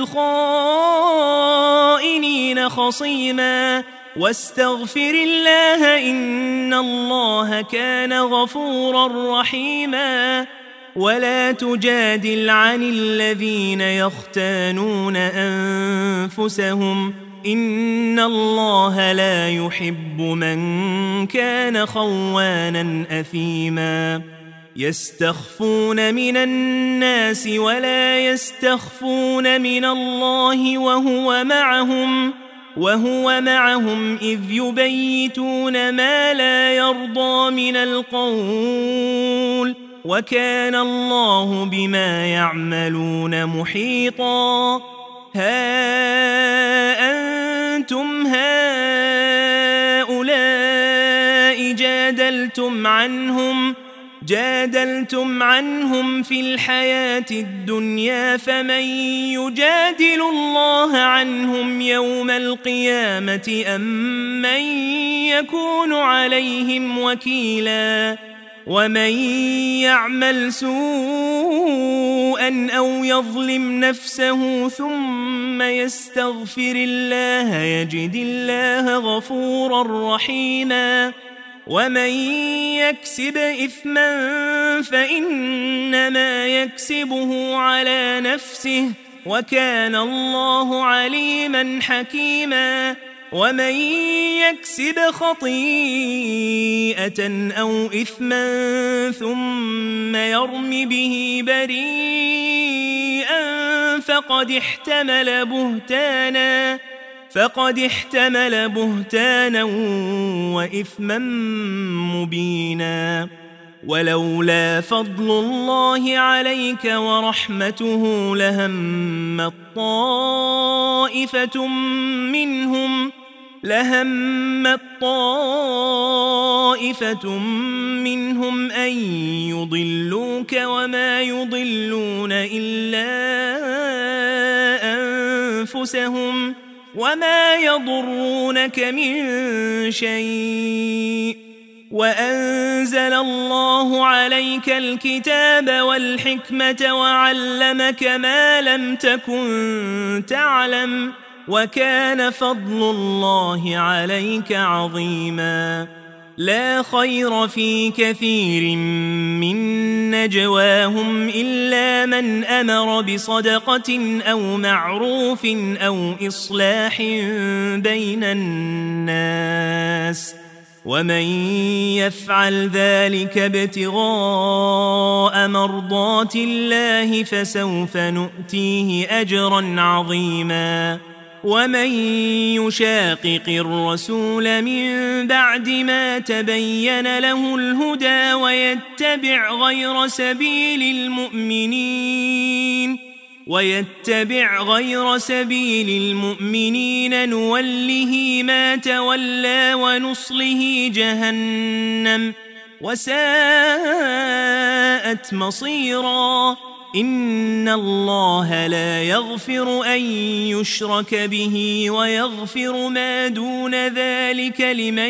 [SPEAKER 1] للخائنين خصيما واستغفر الله إن الله كان غفورا رحيما ولا تجادل عن الذين يختانون أنفسهم إن الله لا يحب من كان خوانا أثيما يستخفون من الناس ولا يستخفون من الله وهو معهم وهو معهم إذ يبيتون ما لا يرضى من القول وكان الله بما يعملون محيطا ها أنتم هؤلاء جادلتم عنهم جادلتم عنهم في الحياة الدنيا فمن يجادل الله عنهم يوم القيامة أم من يكون عليهم وكيلا ومن يعمل سوءا أو يظلم نفسه ثم يستغفر الله يجد الله غفورا رحيما ومن يكسب إثما فإنما يكسبه على نفسه وكان الله عليما حكيما ومن يكسب خطيئة أو إثما ثم يرم به بريئا فقد احتمل بهتانا فقد احتمل بهتانا وإثما مبينا ولولا فضل الله عليك ورحمته لهم طائفة منهم لهم طائفة منهم أن يضلوك وما يضلون إلا أنفسهم وما يضرونك من شيء وأنزل الله عليك الكتاب والحكمة وعلمك ما لم تكن تعلم وكان فضل الله عليك عظيما لا خير في كثير من نجواهم إلا من أمر بصدقة أو معروف أو إصلاح بين الناس ومن يفعل ذلك ابتغاء مرضات الله فسوف نؤتيه أجرا عظيما ومن يشاقق الرسول من بعد ما تبين له الهدى ويتبع غير سبيل المؤمنين ويتبع غير سبيل المؤمنين نوله ما تولى ونصله جهنم وساءت مصيرا إن الله لا يغفر أن يشرك به ويغفر ما دون ذلك لمن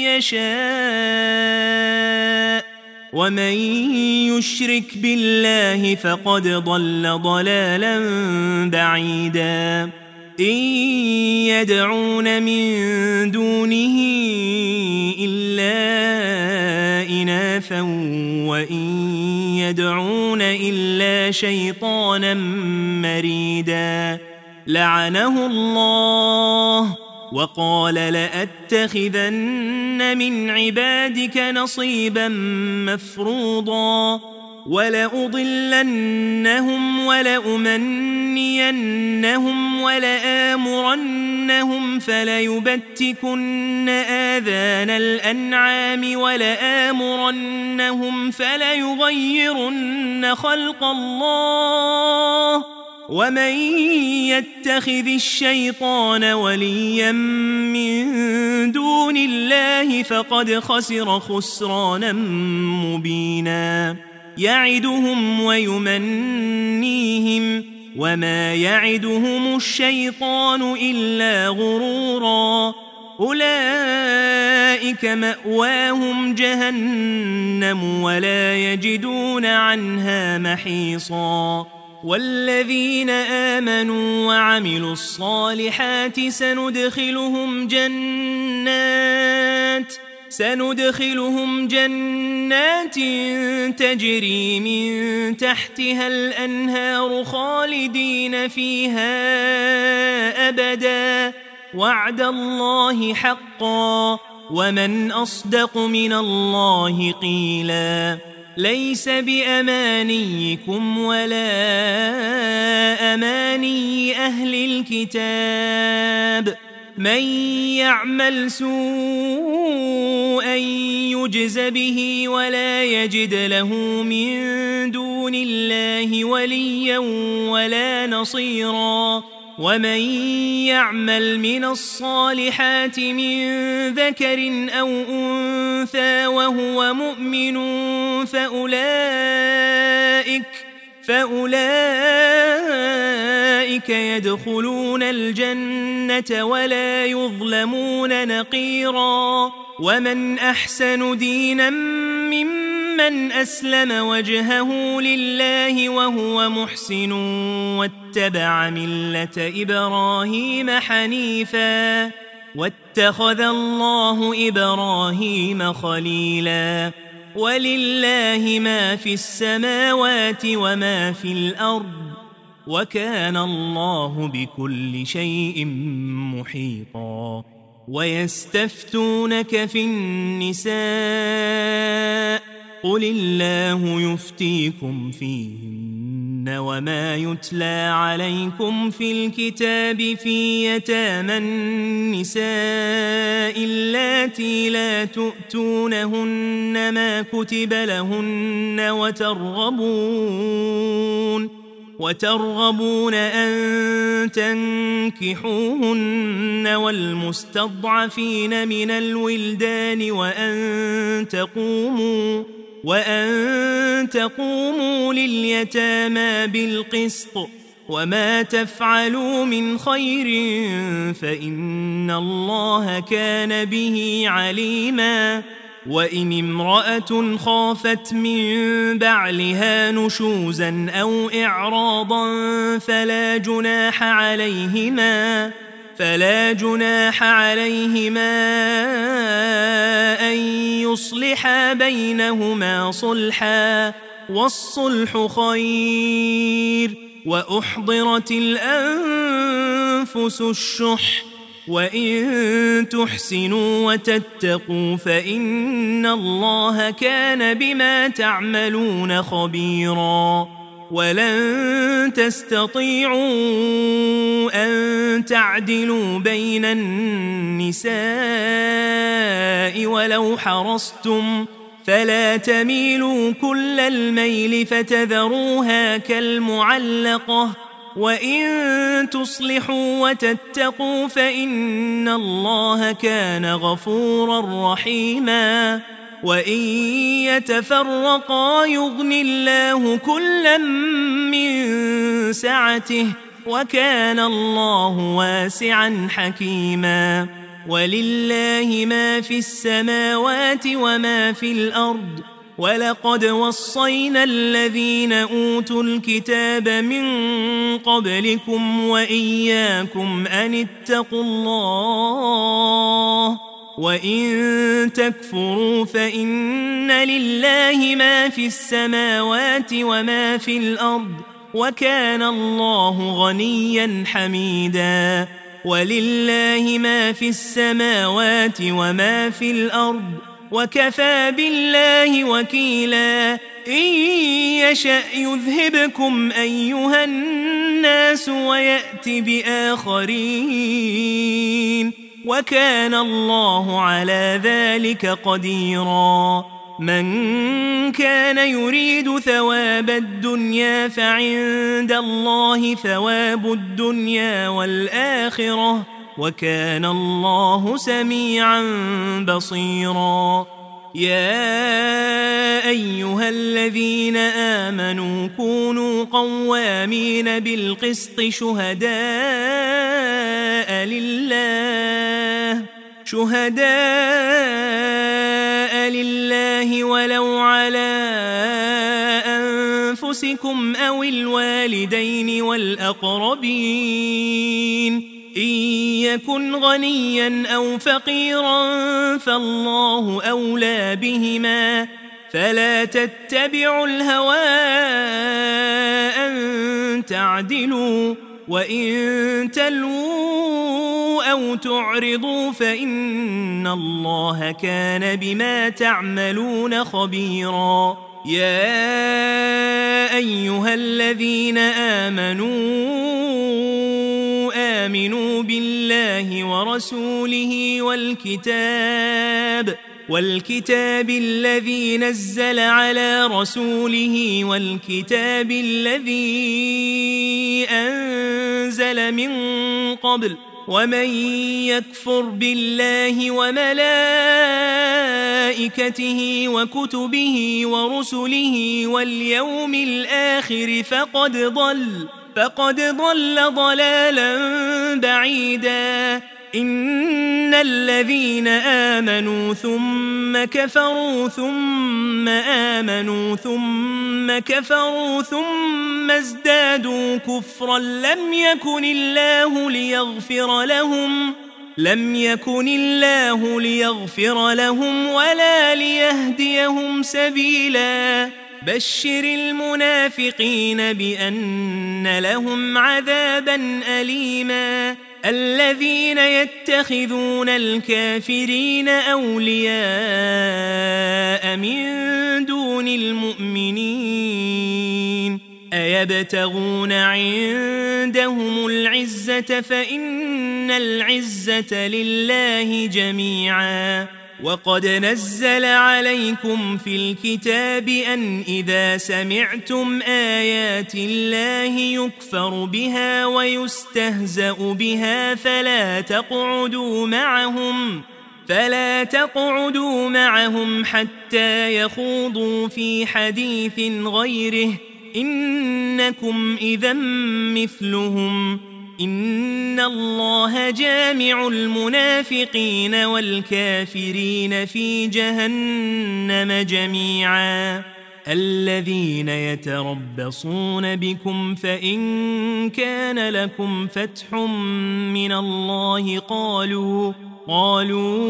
[SPEAKER 1] يشاء ومن يشرك بالله فقد ضل ضلالا بعيدا إن يدعون من دونه إلا إناثا وإن يدعون إلا شيطانا مريدا لعنه الله وقال لأتخذن من عبادك نصيبا مفروضا ولأضلنهم ولأمنينهم ولآمرنهم فليبتكن آذان الأنعام ولآمرنهم فليغيرن خلق الله ومن يتخذ الشيطان وليا من دون الله فقد خسر خسرانا مبينا يعدهم ويمنيهم وما يعدهم الشيطان إلا غرورا أولئك مأواهم جهنم ولا يجدون عنها محيصا والذين آمنوا وعملوا الصالحات سندخلهم جنات سندخلهم جنات تجري من تحتها الأنهار خالدين فيها أبدا وعد الله حقا ومن أصدق من الله قيلا ليس بأمانيكم ولا أماني أهل الكتاب من يعمل سوءا يجز به ولا يجد له من دون الله وليا ولا نصيرا ومن يعمل من الصالحات من ذكر أو أنثى وهو مؤمن فأولئك فأولئك يدخلون الجنة ولا يظلمون نقيرا ومن أحسن دينا ممن أسلم وجهه لله وهو محسن واتبع ملة إبراهيم حنيفا واتخذ الله إبراهيم خليلا ولله ما في السماوات وما في الأرض وكان الله بكل شيء محيطا ويستفتونك في النساء قل الله يفتيكم فيهن وما يتلى عليكم في الكتاب في يتامى النساء اللاتي لا تؤتونهن ما كتب لهن وترغبون وترغبون أن تنكحوهن والمستضعفين من الولدان وأن تقوموا وأن تقوموا لليتامى بالقسط وما تفعلوا من خير فإن الله كان به عليما وإن امرأة خافت من بعلها نشوزا أو إعراضا فلا جناح عليهما فلا جناح عليهما أن يصلحا بينهما صلحا والصلح خير وأحضرت الأنفس الشح وإن تحسنوا وتتقوا فإن الله كان بما تعملون خبيرا ولن تستطيعوا أن تعدلوا بين النساء ولو حرصتم فلا تميلوا كل الميل فتذروها كالمعلقة وإن تصلحوا وتتقوا فإن الله كان غفورا رحيما وإن يتفرقا يغن الله كلا من سعته وكان الله واسعا حكيما ولله ما في السماوات وما في الأرض ولقد وصينا الذين أوتوا الكتاب من قبلكم وإياكم أن اتقوا الله وإن تكفروا فإن لله ما في السماوات وما في الأرض وكان الله غنيا حميدا ولله ما في السماوات وما في الأرض وكفى بالله وكيلا إن يشأ يذهبكم أيها الناس ويأت بآخرين وكان الله على ذلك قديرا من كان يريد ثواب الدنيا فعند الله ثواب الدنيا والآخرة وكان الله سميعا بصيرا يا أيها الذين آمنوا كونوا قوامين بالقسط شهداء لله شهداء لله ولو على أنفسكم أو الوالدين والأقربين إن يكن غنيا أو فقيرا فالله أولى بهما فلا تتبعوا الهوى أن تعدلوا وإن تلووا أو تعرضوا فإن الله كان بما تعملون خبيرا يا أيها الذين آمنوا آمنوا بالله ورسوله والكتاب والكتاب الذي نزل على رسوله والكتاب الذي أنزل من قبل ومن يكفر بالله وملائكته وكتبه ورسله واليوم الآخر فقد ضل فقد ضل ضلالا بعيدا إن الذين آمنوا ثم كفروا ثم آمنوا ثم كفروا ثم ازدادوا كفرا لم يكن الله ليغفر لهم لم يكن الله ليغفر لهم ولا ليهديهم سبيلا بشر المنافقين بأن لهم عذابا أليما الذين يتخذون الكافرين أولياء من دون المؤمنين أيبتغون عندهم العزة فإن العزة لله جميعا وقد نزل عليكم في الكتاب أن إذا سمعتم آيات الله يكفر بها ويستهزأ بها فلا تقعدوا معهم فلا تقعدوا معهم حتى يخوضوا في حديث غيره إنكم إذا مثلهم إن الله جامع المنافقين والكافرين في جهنم جميعا الذين يتربصون بكم فإن كان لكم فتح من الله قالوا قالوا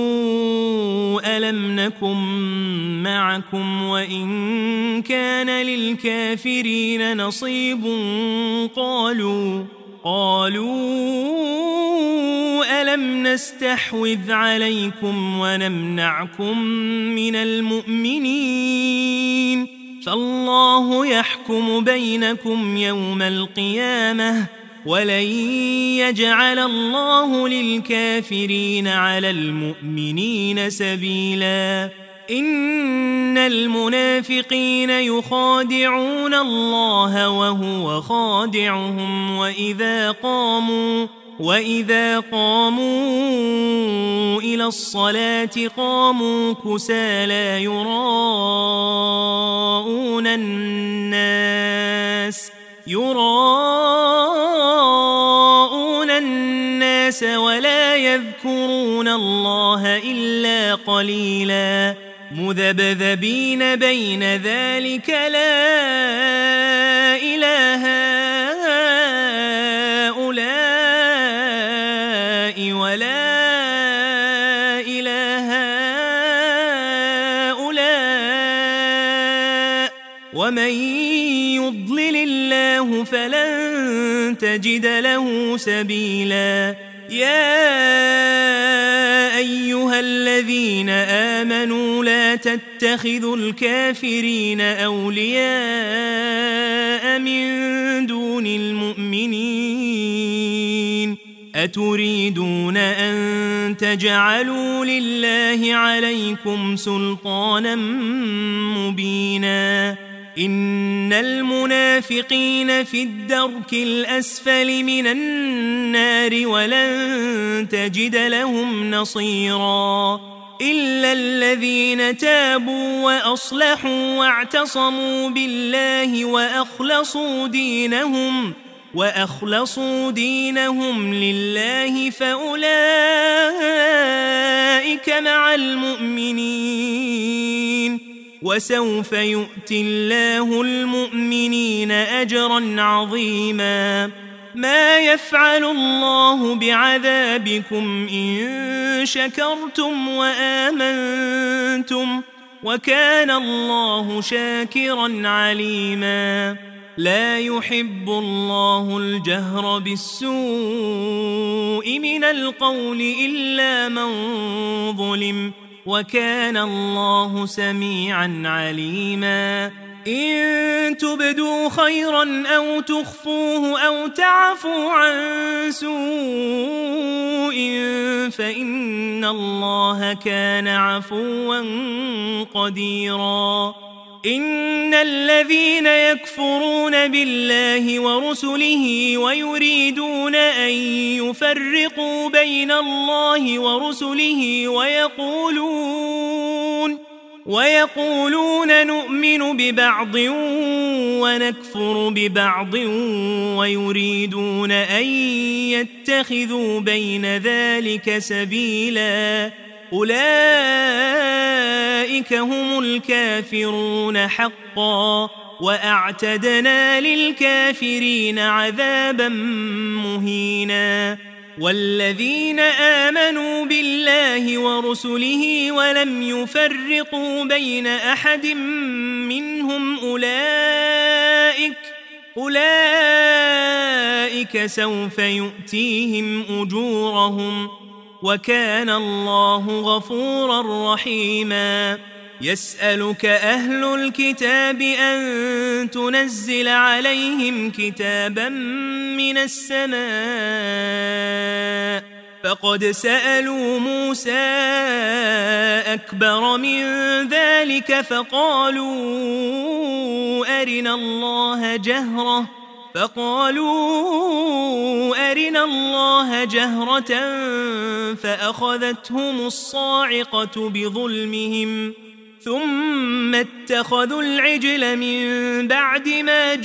[SPEAKER 1] ألم نكن معكم وإن كان للكافرين نصيب قالوا قالوا ألم نستحوذ عليكم ونمنعكم من المؤمنين فالله يحكم بينكم يوم القيامة ولن يجعل الله للكافرين على المؤمنين سبيلا إن المنافقين يخادعون الله وهو خادعهم وإذا قاموا وإذا قاموا إلى الصلاة قاموا كسالى يراءون الناس يراءون الناس ولا يذكرون الله إلا قليلا مذبذبين بين ذلك لا إله هؤلاء ولا إله هؤلاء ومن يضلل الله فلن تجد له سبيلا يا أيها الذين آمنوا لا تتخذوا الكافرين أولياء من دون المؤمنين أتريدون أن تجعلوا لله عليكم سلطانا مبينا إن المنافقين في الدرك الأسفل من النار ولن تجد لهم نصيرا إلا الذين تابوا وأصلحوا واعتصموا بالله وأخلصوا دينهم وأخلصوا دينهم لله فأولئك مع المؤمنين وسوف يؤتي الله المؤمنين أجرا عظيما ما يفعل الله بعذابكم إن شكرتم وآمنتم وكان الله شاكرا عليما لا يحب الله الجهر بالسوء من القول إلا من ظلم وكان الله سميعا عليما إن تبدوا خيرا أو تخفوه أو تعفوا عن سوء فإن الله كان عفوا قديرا إن الذين يكفرون بالله ورسله ويريدون أن يفرقوا بين الله ورسله ويقولون ويقولون نؤمن ببعض ونكفر ببعض ويريدون أن يتخذوا بين ذلك سبيلا أولئك هم الكافرون حقا وأعتدنا للكافرين عذابا مهينا والذين آمنوا بالله ورسله ولم يفرقوا بين أحد منهم أولئك أولئك سوف يؤتيهم أجورهم وكان الله غفورا رحيما يسألك أهل الكتاب أن تنزل عليهم كتابا من السماء فقد سألوا موسى أكبر من ذلك فقالوا أرنا الله جهرة فقالوا أرنا الله جهرة فأخذتهم الصاعقة بظلمهم ثم اتخذوا العجل من بعد ما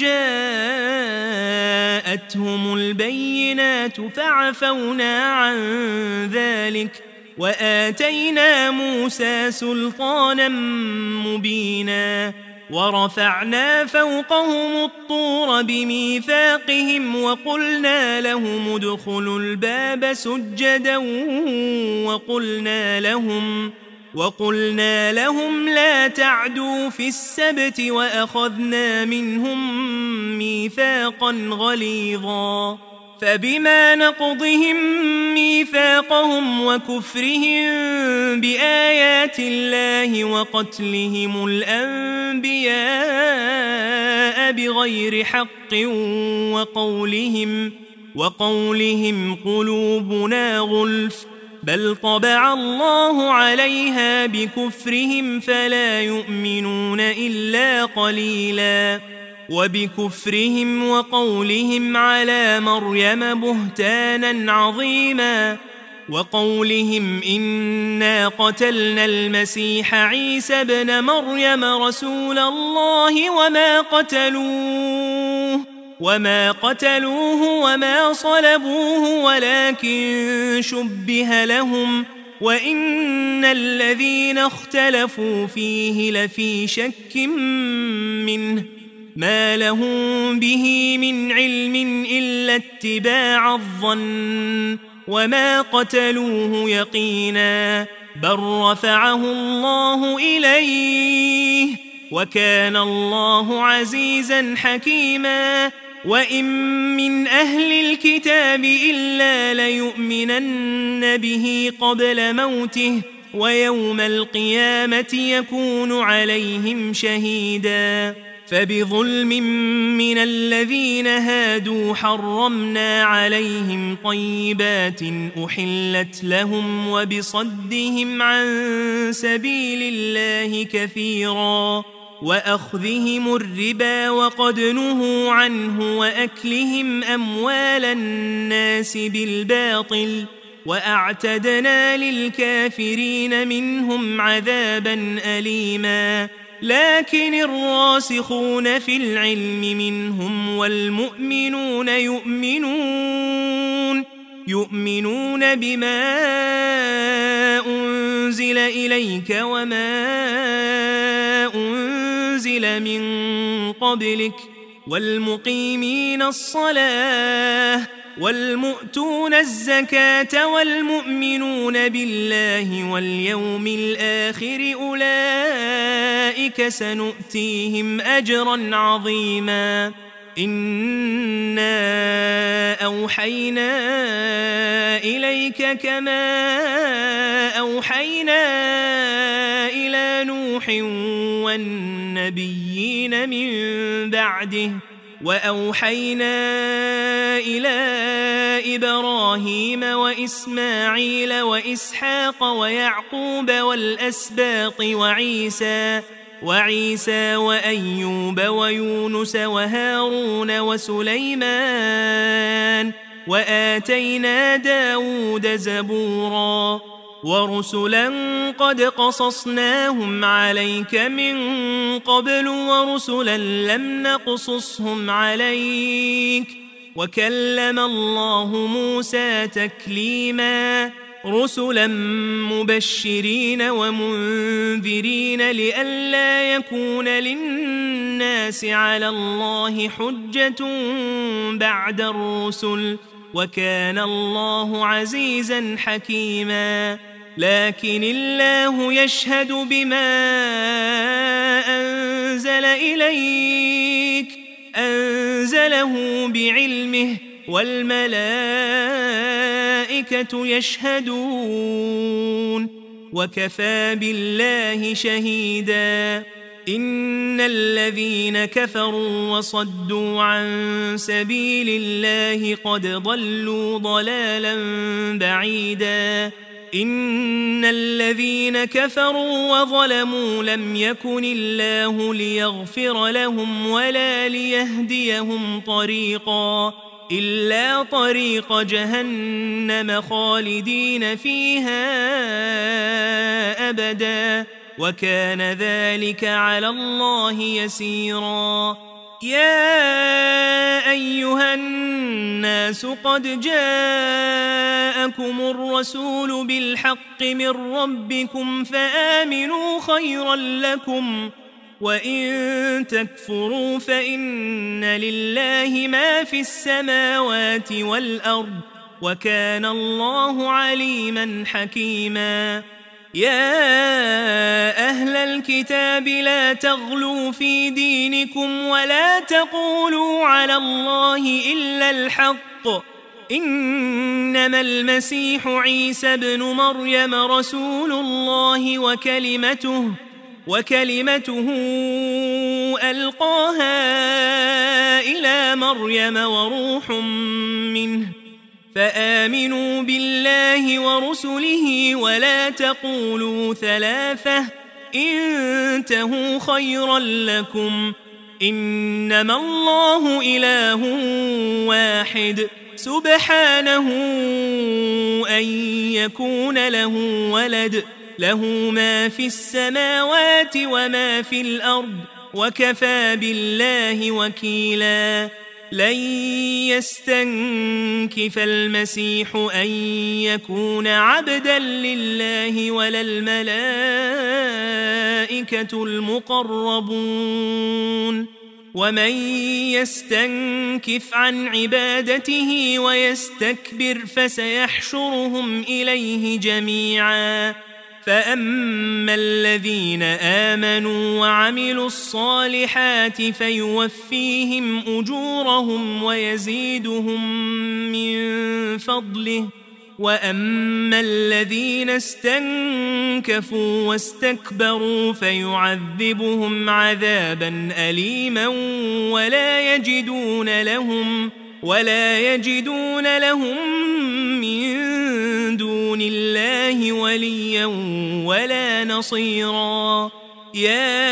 [SPEAKER 1] جاءتهم البينات فعفونا عن ذلك وآتينا موسى سلطانا مبينا ورفعنا فوقهم الطور بميثاقهم وقلنا لهم ادخلوا الباب سجدا وقلنا لهم وقلنا لهم لا تعدوا في السبت وأخذنا منهم ميثاقا غليظا فبما نقضهم ميثاقهم وكفرهم بآيات الله وقتلهم الأنبياء بغير حق وقولهم وقولهم قلوبنا غلف بل طبع الله عليها بكفرهم فلا يؤمنون إلا قليلا وبكفرهم وقولهم على مريم بهتانا عظيما وقولهم إنا قتلنا المسيح عيسى ابن مريم رسول الله وما قتلوه وما قتلوه وما صلبوه ولكن شبه لهم وإن الذين اختلفوا فيه لفي شك منه ما لهم به من علم إلا اتباع الظن وما قتلوه يقينا بل رفعه الله إليه وكان الله عزيزا حكيما وإن من أهل الكتاب إلا ليؤمنن به قبل موته ويوم القيامة يكون عليهم شهيدا فبظلم من الذين هادوا حرمنا عليهم طيبات أحلت لهم وبصدهم عن سبيل الله كثيرا وأخذهم الربا وقد نهوا عنه وأكلهم أموال الناس بالباطل وأعتدنا للكافرين منهم عذابا أليما لكن الراسخون في العلم منهم والمؤمنون يؤمنون يؤمنون بما أنزل إليك وما أنزل من قبلك والمقيمين الصلاة والمؤتون الزكاة والمؤمنون بالله واليوم الآخر أولئك سنؤتيهم أجرا عظيما إنا أوحينا إليك كما أوحينا إلى نوح والنبيين من بعده وأوحينا إلى إبراهيم وإسماعيل وإسحاق ويعقوب والأسباط وعيسى وعيسى وأيوب ويونس وهارون وسليمان وآتينا داود زبورا ورسلا قد قصصناهم عليك من قبل ورسلا لم نقصصهم عليك وكلم الله موسى تكليما رسلا مبشرين ومنذرين لئلا يكون للناس على الله حجة بعد الرسل وكان الله عزيزا حكيما لكن الله يشهد بما أنزل إليك أنزله بعلمه والملائكة يشهدون وكفى بالله شهيدا إن الذين كفروا وصدوا عن سبيل الله قد ضلوا ضلالا بعيدا إن الذين كفروا وظلموا لم يكن الله ليغفر لهم ولا ليهديهم طريقا إلا طريق جهنم خالدين فيها أبدا وكان ذلك على الله يسيرا يا أيها الناس قد جاءكم الرسول بالحق من ربكم فآمنوا خيرا لكم وإن تكفروا فإن لله ما في السماوات والأرض وكان الله عليما حكيما. يا أهل الكتاب لا تغلوا في دينكم ولا تقولوا على الله إلا الحق، إنما المسيح عيسى ابن مريم رسول الله وكلمته وكلمته ألقاها إلى مريم وروح منه، فآمنوا بالله ورسله ولا تقولوا ثلاثة، انتهوا خيرا لكم، إنما الله إله واحد سبحانه أن يكون له ولد، له ما في السماوات وما في الأرض وكفى بالله وكيلا. لن يستنكف المسيح أن يكون عبدا لله ولا الملائكة المقربون، ومن يستنكف عن عبادته ويستكبر فسيحشرهم إليه جميعا. فأما الذين آمنوا وعملوا الصالحات فيوفيهم أجورهم ويزيدهم من فضله، وأما الذين استنكفوا واستكبروا فيعذبهم عذابا أليما ولا يجدون لهم ولا يجدون لهم من دون الله وليا ولا نصيرا. يا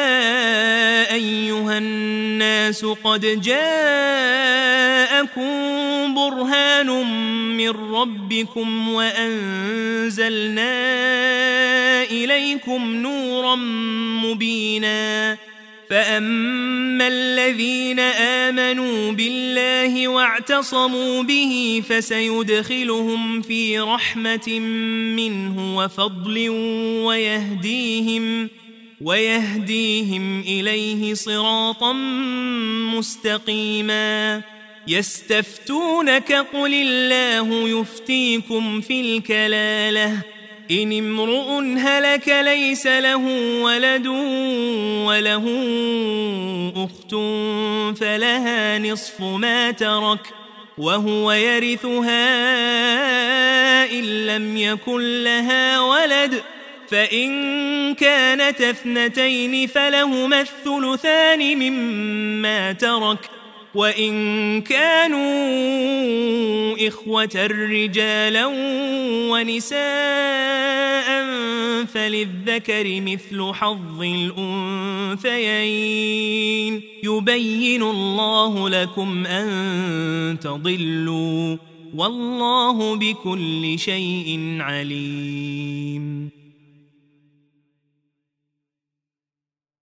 [SPEAKER 1] أيها الناس قد جاءكم برهان من ربكم وأنزلنا إليكم نورا مبينا. فأما الذين آمنوا بالله واعتصموا به فسيدخلهم في رحمة منه وفضل ويهديهم ويهديهم إليه صراطا مستقيما. يستفتونك قل الله يفتيكم في الكلالة، إن امرؤ هلك ليس له ولد وله أخت فلها نصف ما ترك وهو يرثها إن لم يكن لها ولد، فإن كانت اثنتين فلهما الثلثان مما ترك، وإن كانوا إخوة رجالا ونساء فللذكر مثل حظ الأنثيين، يبين الله لكم أن تضلوا والله بكل شيء عليم.